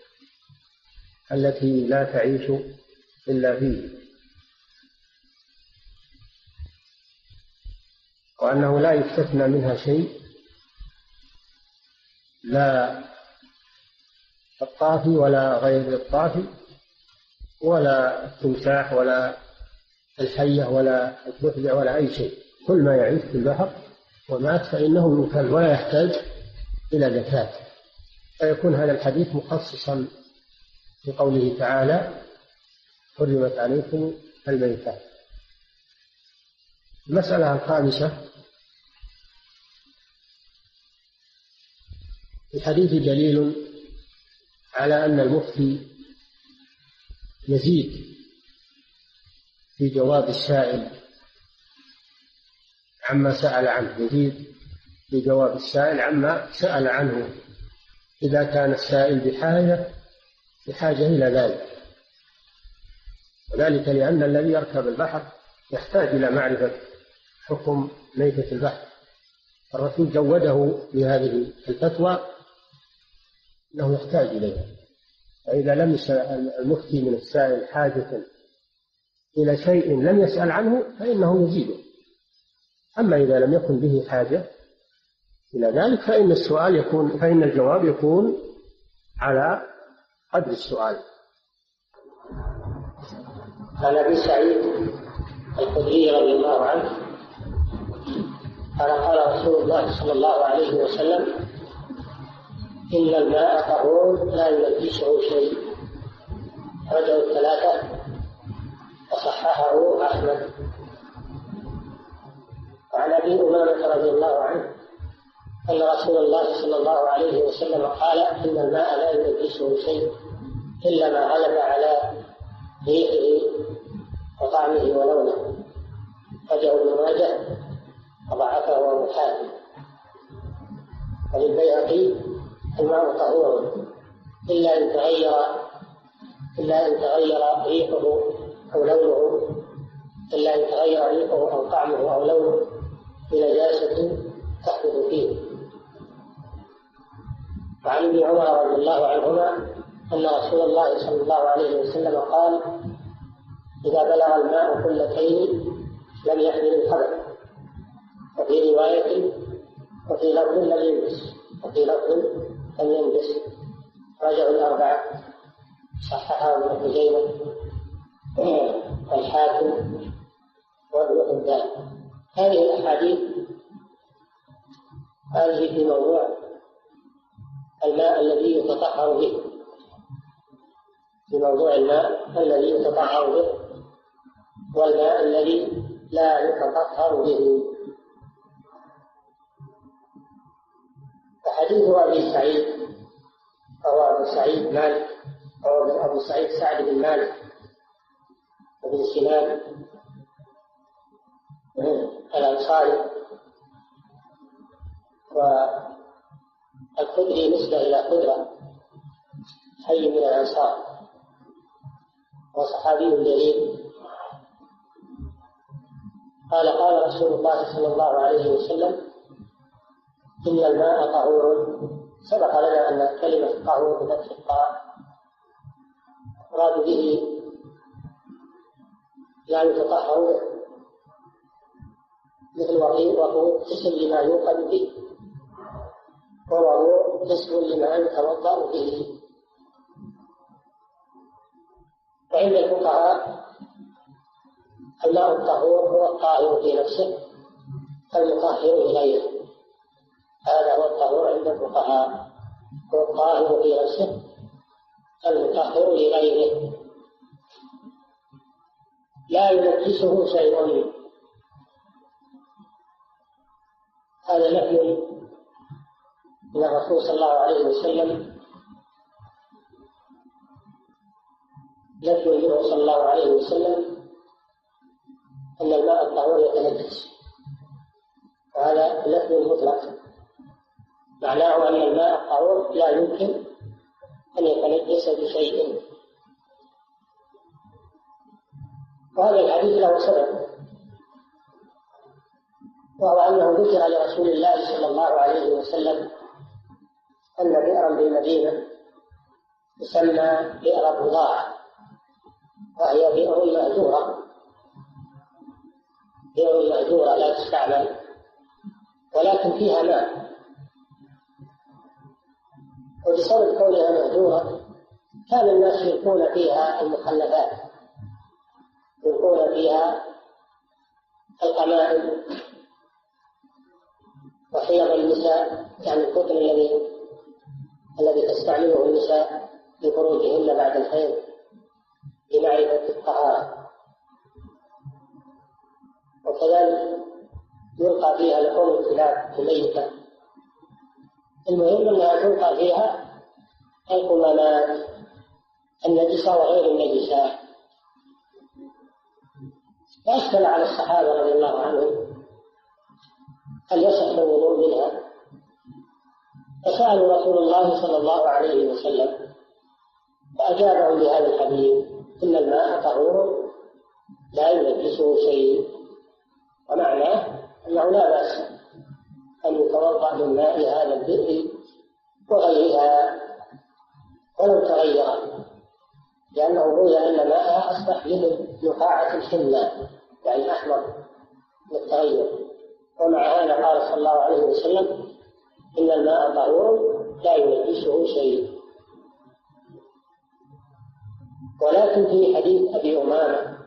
التي لا تعيش إلا فيه، وأنه لا يستثنى منها شيء، لا الطافي ولا غير الطافي ولا التمساح ولا الحية ولا الضفدع ولا أي شيء، كل ما يعيش في البحر ومات فإنه يكل ولا يحتاج إلى زكاة، فيكون هذا الحديث مخصصا بقوله تعالى حرمت عليكم الميتات. المسألة الخامسة، في الحديث دليل على أن المفتي يزيد في جواب السائل عما سأل عنه، يزيد في جواب السائل عما سأل عنه إذا كان السائل بحاجة بحاجة إلى ذلك، وذلك لأن الذي يركب البحر يحتاج إلى معرفة حكم ميتة البحر. الرسول زوده بهذه الفتوى أنه يحتاج إليها، فإذا لم يسأل المفتي من السائل حاجة إلى شيء لم يسأل عنه فإنه يزيده، أما إذا لم يكن به حاجة إلى ذلك فإن السؤال يكون فإن الجواب يكون على قدر السؤال. عن أبي سعيد الخدري رضي الله عنه قال قال رسول الله صلى الله عليه وسلم إن الماء طهور لا ينجسه شيء، رجعوا الثلاثة وصححه أحمد. وعن أبي أمامة رضي الله عنه أن رسول الله صلى الله عليه وسلم قال إن الماء لا ينجسه شيء إلا ما غلب على ريحه وطعمه ولونه، رجعوا ابن ماجه وضعفه وابو حاتم. وللبيهقي الماء طهور إلا أن تغير إلا أن تغير ريحه أو لونه إلا أن تغير ريحه أو طعمه أو لونه بنجاسة تحدث فيه. وعن ابن عمر رضي الله عنهما أن رسول الله صلى الله عليه وسلم قال إذا بلغ الماء قلتين لم يحمل الخبث، وفي رواية وفي لفظ لم ينجس وفي لفظ لم ينجس، رجعوا الأربعة صححه ابن خزيمة والحاكم وابن حبان. هذه الأحاديث هذه في موضوع الماء الذي يتطهر به في موضوع الماء الذي يتطهر به والماء الذي لا يتطهر به. فحديث أبي سعيد أو أبو سعيد مالك أو أبو سعيد سعد بن مالك وابن سنان الأنصاري، والخدري نسبة إلى خدرة حي من الأنصار وصحابي جليل، قال قال رسول الله صلى الله عليه وسلم إن الماء طهور. سبق لنا أن كلمة طهور بفتح الطاء أراد به لا يتطهر به، مثل وضوء اسم لما يوقد به، ووضوء اسم لما يتوضأ به. وعند الفقهاء الماء الطهور هو الطاهر في نفسه المطهر لغيره. هذا هو الطهور عند الفقهاء، هو الطاهر في نفسه المطهر لغيره، لا ينجسه شيء. هذا نفي من الرسول صلى الله عليه وسلم، نفي منه صلى الله عليه وسلم أن الماء الطهور يتنجس، وهذا نفي مطلق، معناه أن الماء الطهور لا يمكن أن يتنجس بشيء. وهذا الحديث له سبب، وهو أنه ذكر لرسول الله صلى الله عليه وسلم أن بئرا بالمدينة تسمى بئر بضاعة، وهي بئر مهجورة، بئر مهجورة لا تستعمل ولكن فيها ماء، وبسبب كونها مهجورة كان الناس يلقون فيها المخلفات، يلقون فيها القمائم وحيض النساء، يعني القطن الذي الذي تستعمله النساء لخروجهن بعد الحيض لمعرفة الطهارة، وكذلك يلقى فيها لحوم الكلاب الميتة. المهم أنها تلقى فيها القمامات النجسة وغير النجسة. فأشكل على الصحابة رضي الله عنهم هل يصح الوضوء منها، فسألوا رسول الله صلى الله عليه وسلم فأجابهم بهذا الحديث إن الماء طهور لا ينجسه شيء، ومعناه أنه لا بأس أن يتوضأ من ماء هذا البئر وغيرها ولو تغير، لأنه روي أن ماءها أصبح مثل نقاعة الحنة، يعني أحمر للتغير. ومع هذا قال صلى الله عليه وسلم إن الماء طهور لا ينجسه شيء. ولكن في حديث أبي أمامة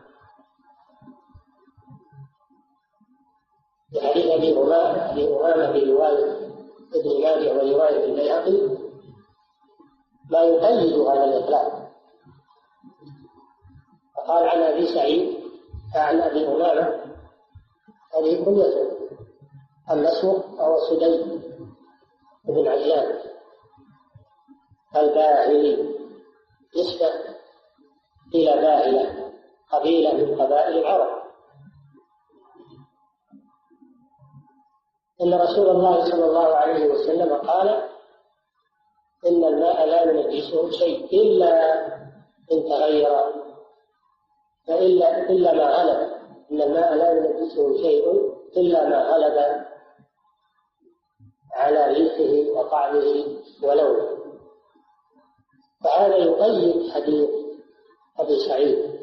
في حديث أبي أمامة أبي أمامة في رواية ابن ماجه ورواية البيهقي ما يقيد هذا الإطلاق، فقال عن أبي سعيد عن أبي أمامة هذه كنيته النسوق أو سدي بن عجلان الباهلي، نسبة إلى باهلة قبيلة من قبائل العرب، إن رسول الله صلى الله عليه وسلم قال إن الماء لا ينجسه شيء إلا إن تغير، فإلا إلا ما غلب، إن الماء لا ينجسه شيء إلا ما غلب على ريحه وطعمه ولونه. فهذا يقيد حديث أبي سعيد،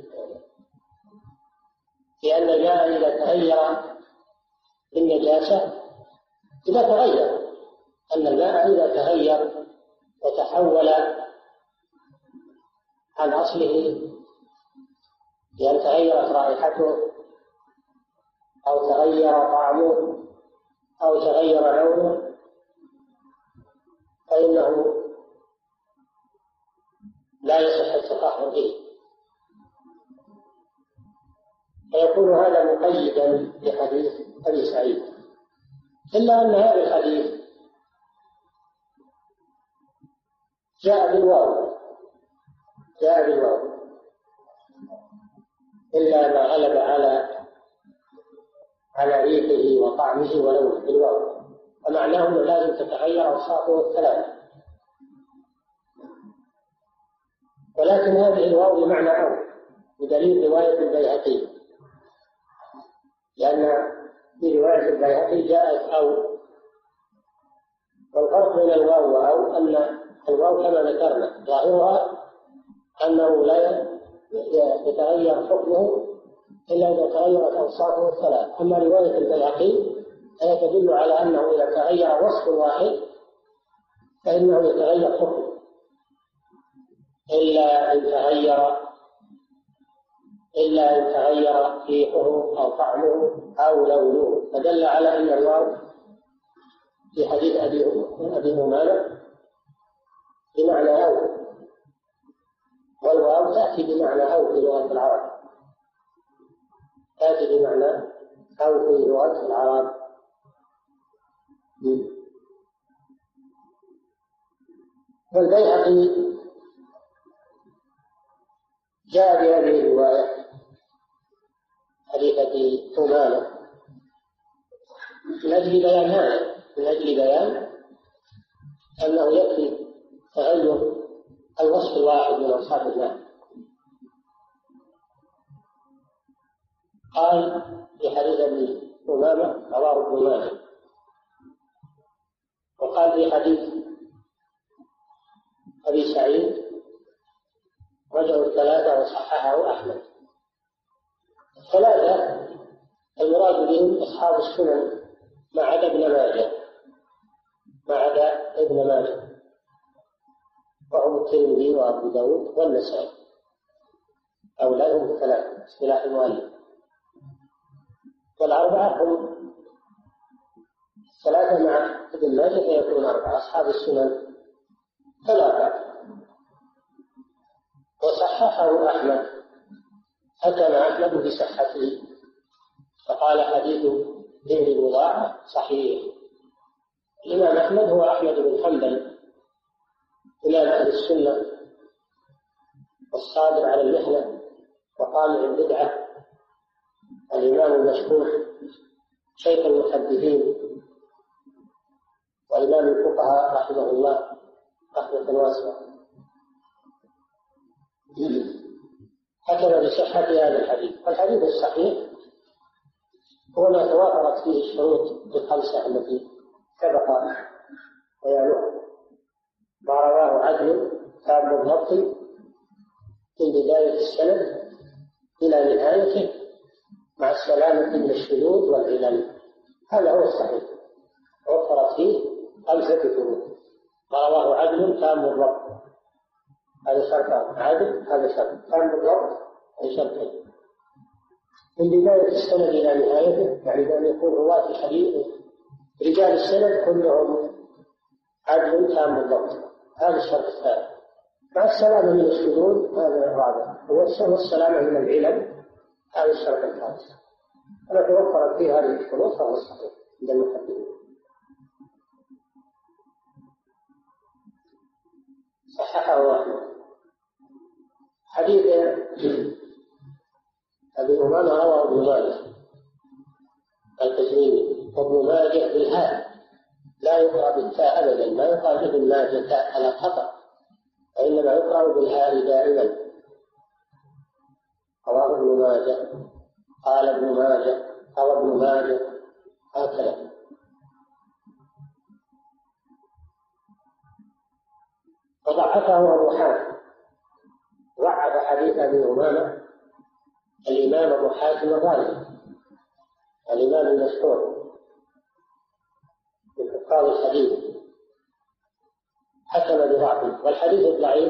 لأن الماء إذا تغير بالنجاسة إذا تغير أن الماء إذا تغير وتحول عن أصله لأن تغيرت رائحته أو تغير طعمه أو تغير لونه فإنه لا يصح التطهر به، فيكون هذا مقيدا بحديث أبي سعيد. إلا أن هذا الحديث جاء بالواو جاء بالواو إلا ما غلب على على ريحه وطعمه ولونه بالواو، ومعناه أنه لازم تتغير أوصافه الثلاثة. ولكن هذه الواو بمعنى أو بدليل رواية البيهقي لأن في رواية البيهقي جاءت أو، والفرق بين الواو وأو أن الواو كما ذكرنا ظاهرها أنه لا يتغير حكمه إلا إذا تغيرت أوصافه الثلاث. أما رواية البيهقي فهي تدل على أنه إذا تغير وصف واحد فإنه يتغير حكمه إلا إن تغير إلا إن تغير ريحه أو طعمه أو لونه، فدل على أن الواو في حديث أبي أبي أمامة بمعنى أو، والواو تأتي بمعنى أو في لغة العرب، تأتي بمعنى أو في لغة العرب. والبيهقي جاء بهذه الرواية حديث أبي أمامة من أجل بيان هذا، من أجل بيان أنه يكفي تغير الوصف الواحد من أوصاف الله. قال في حديث أبي أمامة رواه ابن ماجه، وقال في حديث أبي سعيد رجعوا الثلاثة وصححه أحمد. الثلاثة المراد بهم أصحاب السنن ما عدا ابن ماجه، ما عدا ابن ماجه وهم الترمذي وأبو داود والنسائي، أولادهم الثلاثة اصطلاح المؤلف. والأربعة هم ثلاثة مع ابن ماجه فيكون أربعة، أصحاب السنن ثلاثة. وصححه أحمد، حكم أحمد بصحته فقال حديث ابن بضاعة صحيح. الإمام أحمد هو أحمد بن حنبل إمام أهل السنة والصابر على المحنة وقامع البدعة، الإمام المشهور شيخ المحدثين وإمام الفقهاء رحمه الله رحمة واسعة. حكم بصحة هذا الحديث. والحديث الصحيح هو ما توافرت فيه الشروط الخمسة التي سبق بيانها، ما رواه عدل تام الضبط من بداية السند إلى نهايته مع السلامة من الشذوذ والعلل، هذا هو الصحيح. وفرت فيه خمسة شروط: ما رواه عدل تام الضبط، هذا شرط عادل، هذا شرط تام الضبط، أي شرطين من بداية السند إلى نهايته، يعني بأن يكون رواة الحديث رجال السند كلهم عدل تام الضبط، هذا الشرط الثالث، مع السلامة من الشذوذ، هذا الرابع، والسلامة من العلل، هذا الشرط الخامس. أنا توفرت فيه هذه الشروط فهو الصحيح عند المحدثين. صححه أحمد. حديث أبي أمامة رواه ابن ماجه القزويني، وابن ماجه بالهاء لا يقرأ بالتاء أبدا، ما يقال ابن ماجه تاء على خطأ، وإنما يقرأ بالهاء دائما. رواه ابن ماجه، قال ابن ماجه، أو ابن ماجه، هكذا. وضعفه أبو حاتم، ضعف حديث أبي أمامة الإمام أبو حاتم الرازي الإمام المشهور من حفاظ الحديث، حكم بضعفه. والحديث الضعيف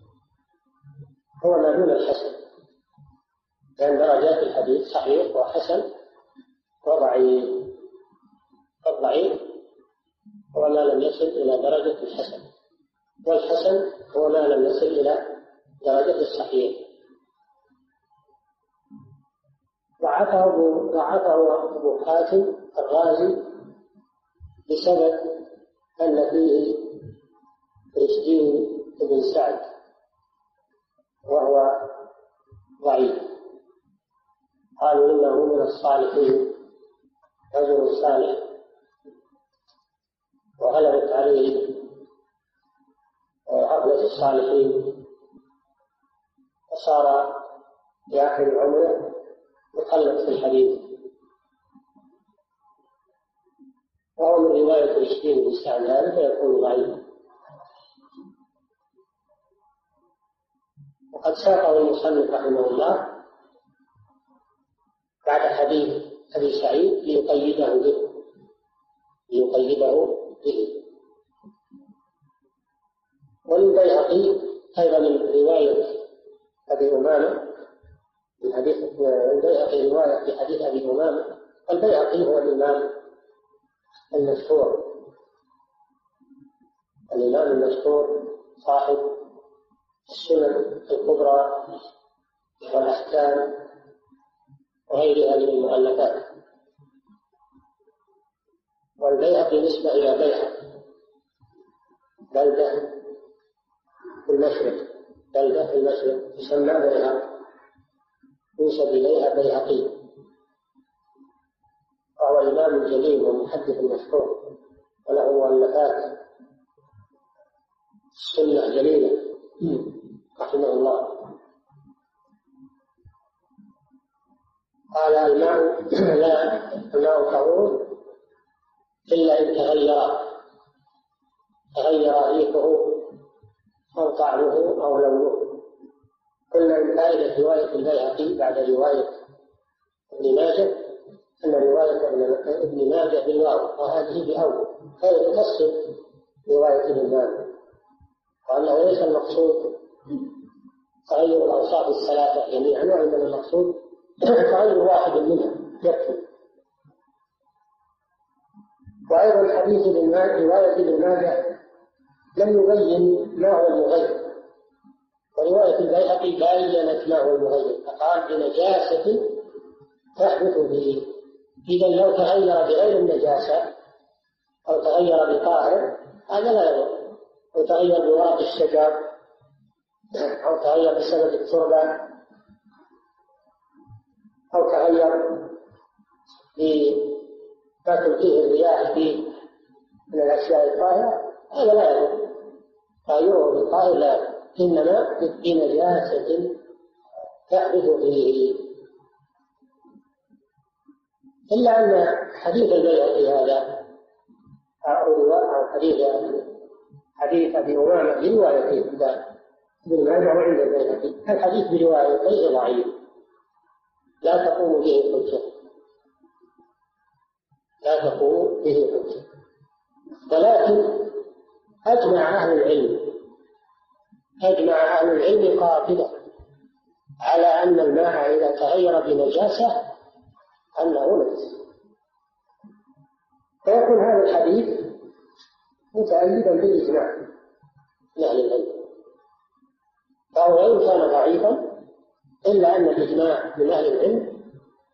هو ما دون الحسن، لأن درجات الحديث صحيح وحسن وضعيف. الضعيف هو ما لم يصل إلى درجة الحسن، والحسن هو ما لم يصل إلى درجة الصحيح. ضعفه أبو حاتم الرازي بسبب أن فيه رشدين بن سعد وهو ضعيف، قالوا إنه من الصالحين، رجل صالح، وغلبت عليه غفلة الصالحين، فصار في آخر عمره يقلد في الحديث وهو من رواية عشرين باستعمال فيكون ضعيفا. وقد ساقه المصنف رحمه الله بعد حديث أبي سعيد ليقيده به ليقيده به وللبيهقي أيضا من رواية أبي أمامة من حديث البيهقي رواية في حديث أبي أمامة. البيهقي هو الإمام المشهور الإمام المشهور صاحب السنن الكبرى والأحكام وغيرها من المؤلفات. والبيهقي نسبة إلى بيهق بلدة في المشرق بلدة في المشرق تسمى بيهق ينسب إليها بيهقي، وهو إمام جليل ومحدث مشهور وله مؤلفات السنة جليلة رحمه الله. قال الماء لا الماء طهور إلا إن تغير تغير ريحه أو طعمه أو لونه. قلنا من فائدة رواية البيهقي بعد رواية ابن ماجه أن رواية ابن ماجه بالواو وهذه بأول، فهي تفسر رواية ابن ماجه، وأنه ليس المقصود تغير الأوصاف الثلاثة جميعا، وإنما المقصود تغير واحد منها يكفي. وأيضا حديث ابن ماجه رواية ابن ماجه لم يبين ما هو المغير، ورواية البيهقي بينت ما هو المغير فقال بنجاسة تحدث به. إذا لو تغير بغير النجاسة أو تغير بطاهر هذا لا يضر، أو تغير بورق الشجر أو تغير بسبب التربة أو تغير بما تلقيه الرياح فيه من الأشياء الطاهرة هذا لا يضر، تغيره بالطاهر لا يضر، إنما بنجاسة تحدث فيه. إلا أن حديث البيهقي هذا أو حديث حديث أبي أمامة بروايته عند ابن ماجه وعند البيهقي الحديث بروايته ضعيف لا تقوم به حجة لا تقوم به حجة. ولكن أجمع أهل العلم أجمع أهل العلم قاطبة على أن الماء إذا تغير بنجاسة أنه نجس، فيكون هذا الحديث متأيدا بالإجماع من أهل العلم، فهو وإن كان ضعيفا إلا أن الإجماع من أهل العلم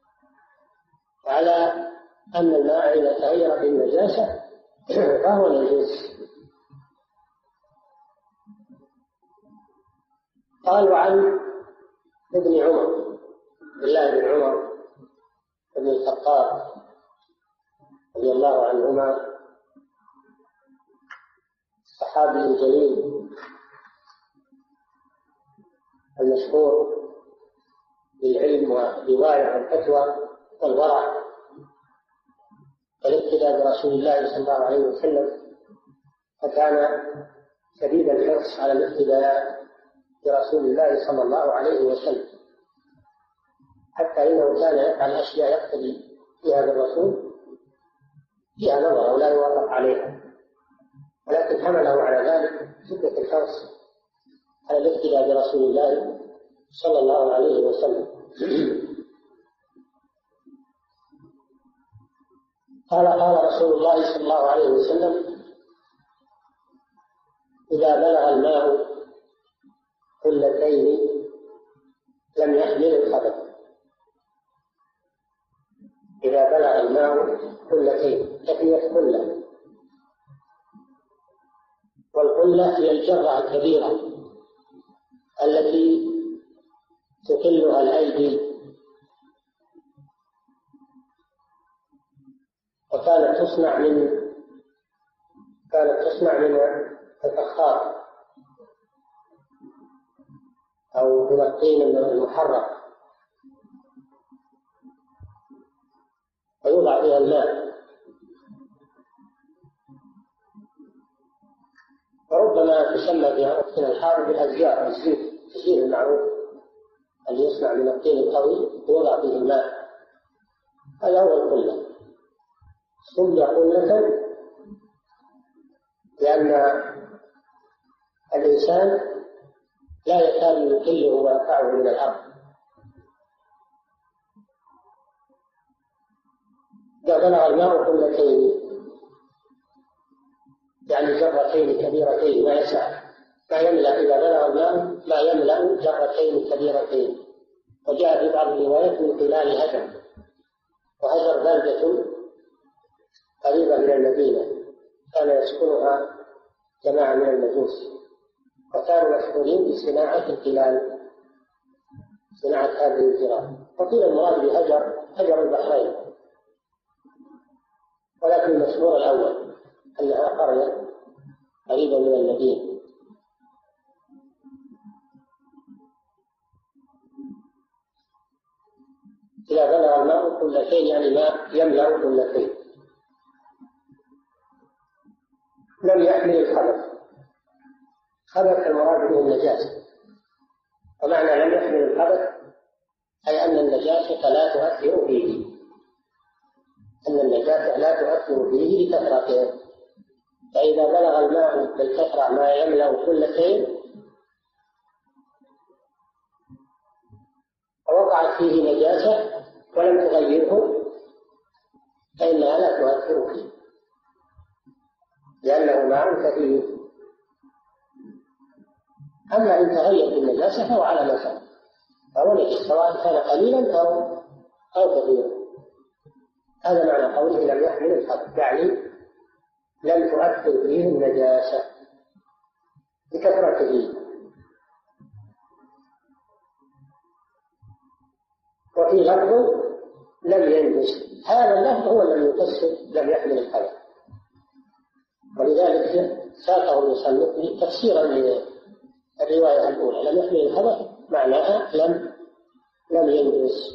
على أن الماء إذا تغير بالنجاسة فهو نجس. قال وعن ابن عمر بالله بن عمر بن الخطاب رضي الله عنهما الصحابي الجليل المشهور بالعلم والرواية عن الفتوى والورع والاقتداء برسول الله صلى الله عليه وسلم، فكان شديد الحرص على الاقتداء برسول الله صلى الله عليه وسلم، حتى إنه كان يفعل أشياء يقتدي فيها بالرسول فيها نظر ولا يوافق عليها، ولكن حمله على ذلك شدة الحرص على الاقتداء برسول الله صلى الله عليه وسلم. قال قال رسول الله صلى الله عليه وسلم إذا بلغ الماء قلتين لم يحمل الخبث. إذا بلغ الماء قلتين تكفية قلة، والقلة هي الجرة الكبيرة التي تقلها الأيدي، وكانت تصنع من كانت تصنع من الفخار أو من الطين المحرق، ويوضع فيها الماء وربما تسمى في وقتنا الحاضر بالأزيار، الزيت، الزيت المعروف اللي يصنع من الطين القوي ويوضع فيه الماء، هذا هو القلة. سمي قلة لأن الإنسان لا يكاد يقله ويرفعه من الأرض. إذا بلغ الماء قلتين يعني جرتين كبيرتين ما يسع ما يملأ، إذا بلغ الماء ما يملأ جرتين كبيرتين. وجاء في بعض الروايات من خلال هجر، وهجر بلدة قريبة من المدينة كان يسكنها جماعة من المجوس، وكانوا مشهورين بصناعة القلال، صناعة هذه الجرار. وقيل المراد بهجر هجر البحرين، ولكن المشهور الأول أنها قرية قريبة من المدينة. إذا بلغ الماء قلتين يعني ما يملأ قلتين. لم يحمل الخبث، خبث المراد به النجاسة، ومعنى لم يحمل الخبث أي أن النجاسة لا تؤثر فيه، أن النجاسة لا تؤثر فيه لكثرته. فإذا بلغ الماء بالكثرة ما يملأ قلتين ووقعت فيه نجاسة ولم تغيره فإنها لا تؤثر فيه، لأنه ماء كثير. أما إن تغير النجاسة فهو على ما كان، فهو نجس سواء كان قليلا أو أو كثيرا. هذا معنى قوله لم يحمل الخبث، يعني لم تؤثر فيه النجاسة بكثرته. وفي لفظ لم ينجس، هذا اللفظ هو الذي يفسر لم يحمل الخبث، ولذلك ساقه المصنف تفسيرا للرواية الأولى. لم يحمل الخبث معناها لم لم ينجس،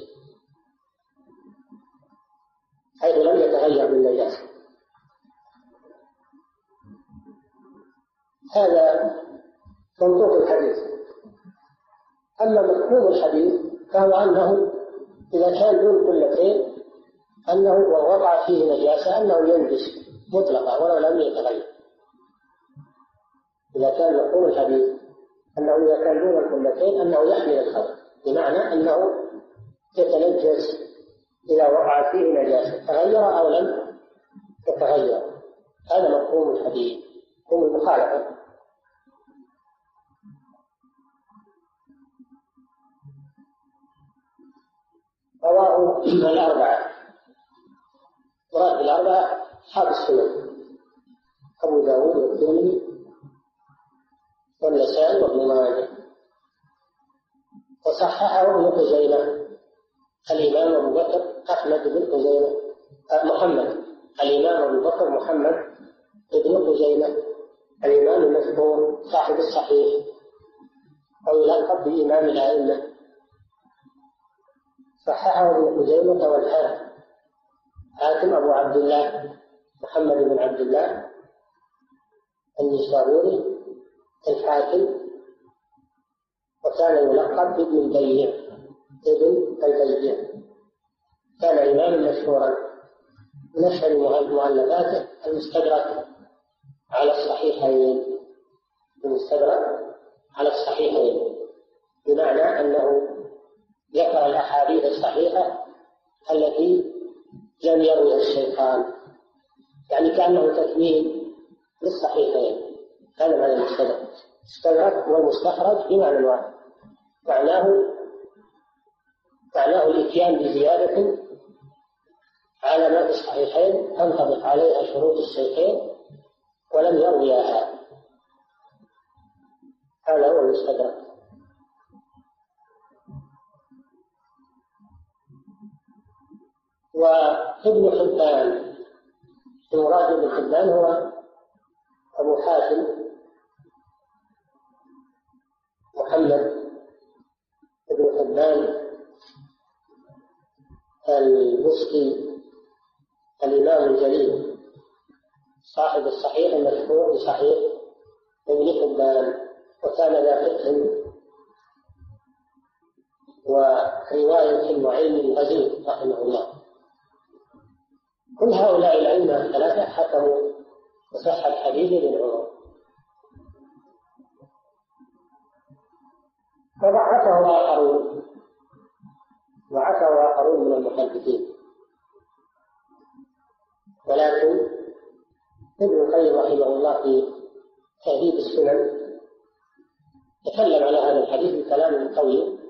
حيث لم يتغير بالنجاسة. هذا منطوق الحديث. أما مفهوم الحديث فهو أنه إذا كان دون قلتين أنه ووقع فيه نجاسة أنه ينجس مطلقا ولو لم يتغير. إذا كان مفهوم الحديث أنه إذا كان دون القلتين أنه يحمل الخبث، بمعنى أنه يتنجس إذا وقع فيه نجاسة تغير أو لم يتغير. هذا مفهوم الحديث، مفهوم المخالفة. رواه الأربعة، مراد الأربعة أصحاب السنن، أبو داود والترمذي والنسائي وابن ماجه، وصححه ابن خزيمة الإمام أبو بكر أحمد بن خزيمة محمد الإمام أبو بكر محمد بن خزيمة الإمام المشهور صاحب الصحيح ويلقب بإمام الأئمة. صححه ابن خزيمة والحاكم، حاكم أبو عبد الله محمد بن عبد الله النيسابوري الحاكم، وكان يلقب بابن البيع ابن البيع. كان إماما مشهورا، من أشهر مؤلفاته المستدرك على الصحيحين، المستدرك على الصحيحين، بمعنى أنه ذكر الأحاديث الصحيحة التي لم يروها الشيخان، يعني كأنه تكميل للصحيحين. هذا معنى المستدرك. استدرك والمستخرج بمعنى واحد، معناه معناه الإتيان بزيادة على ما في الصحيحين تنطبق عليها شروط الشيخين ولم يرويها. هذا هو المستدرك. وابن حبان، المراد ابن حبان هو أبو حاتم محمد ابن حبان البصري الإمام الجليل صاحب الصحيح المشهور بصحيح وابن حبان، وكان ذا فقه ورواية وعلم غزير رحمه الله. كل هؤلاء الأئمة الثلاثة حكموا بصحة الحديث بن عمر، وضعفه آخرون ضعفه آخرون من المحدثين، ولكن ابن القيم رحمه الله في تهذيب السنن تكلم على هذا الحديث بكلام قوي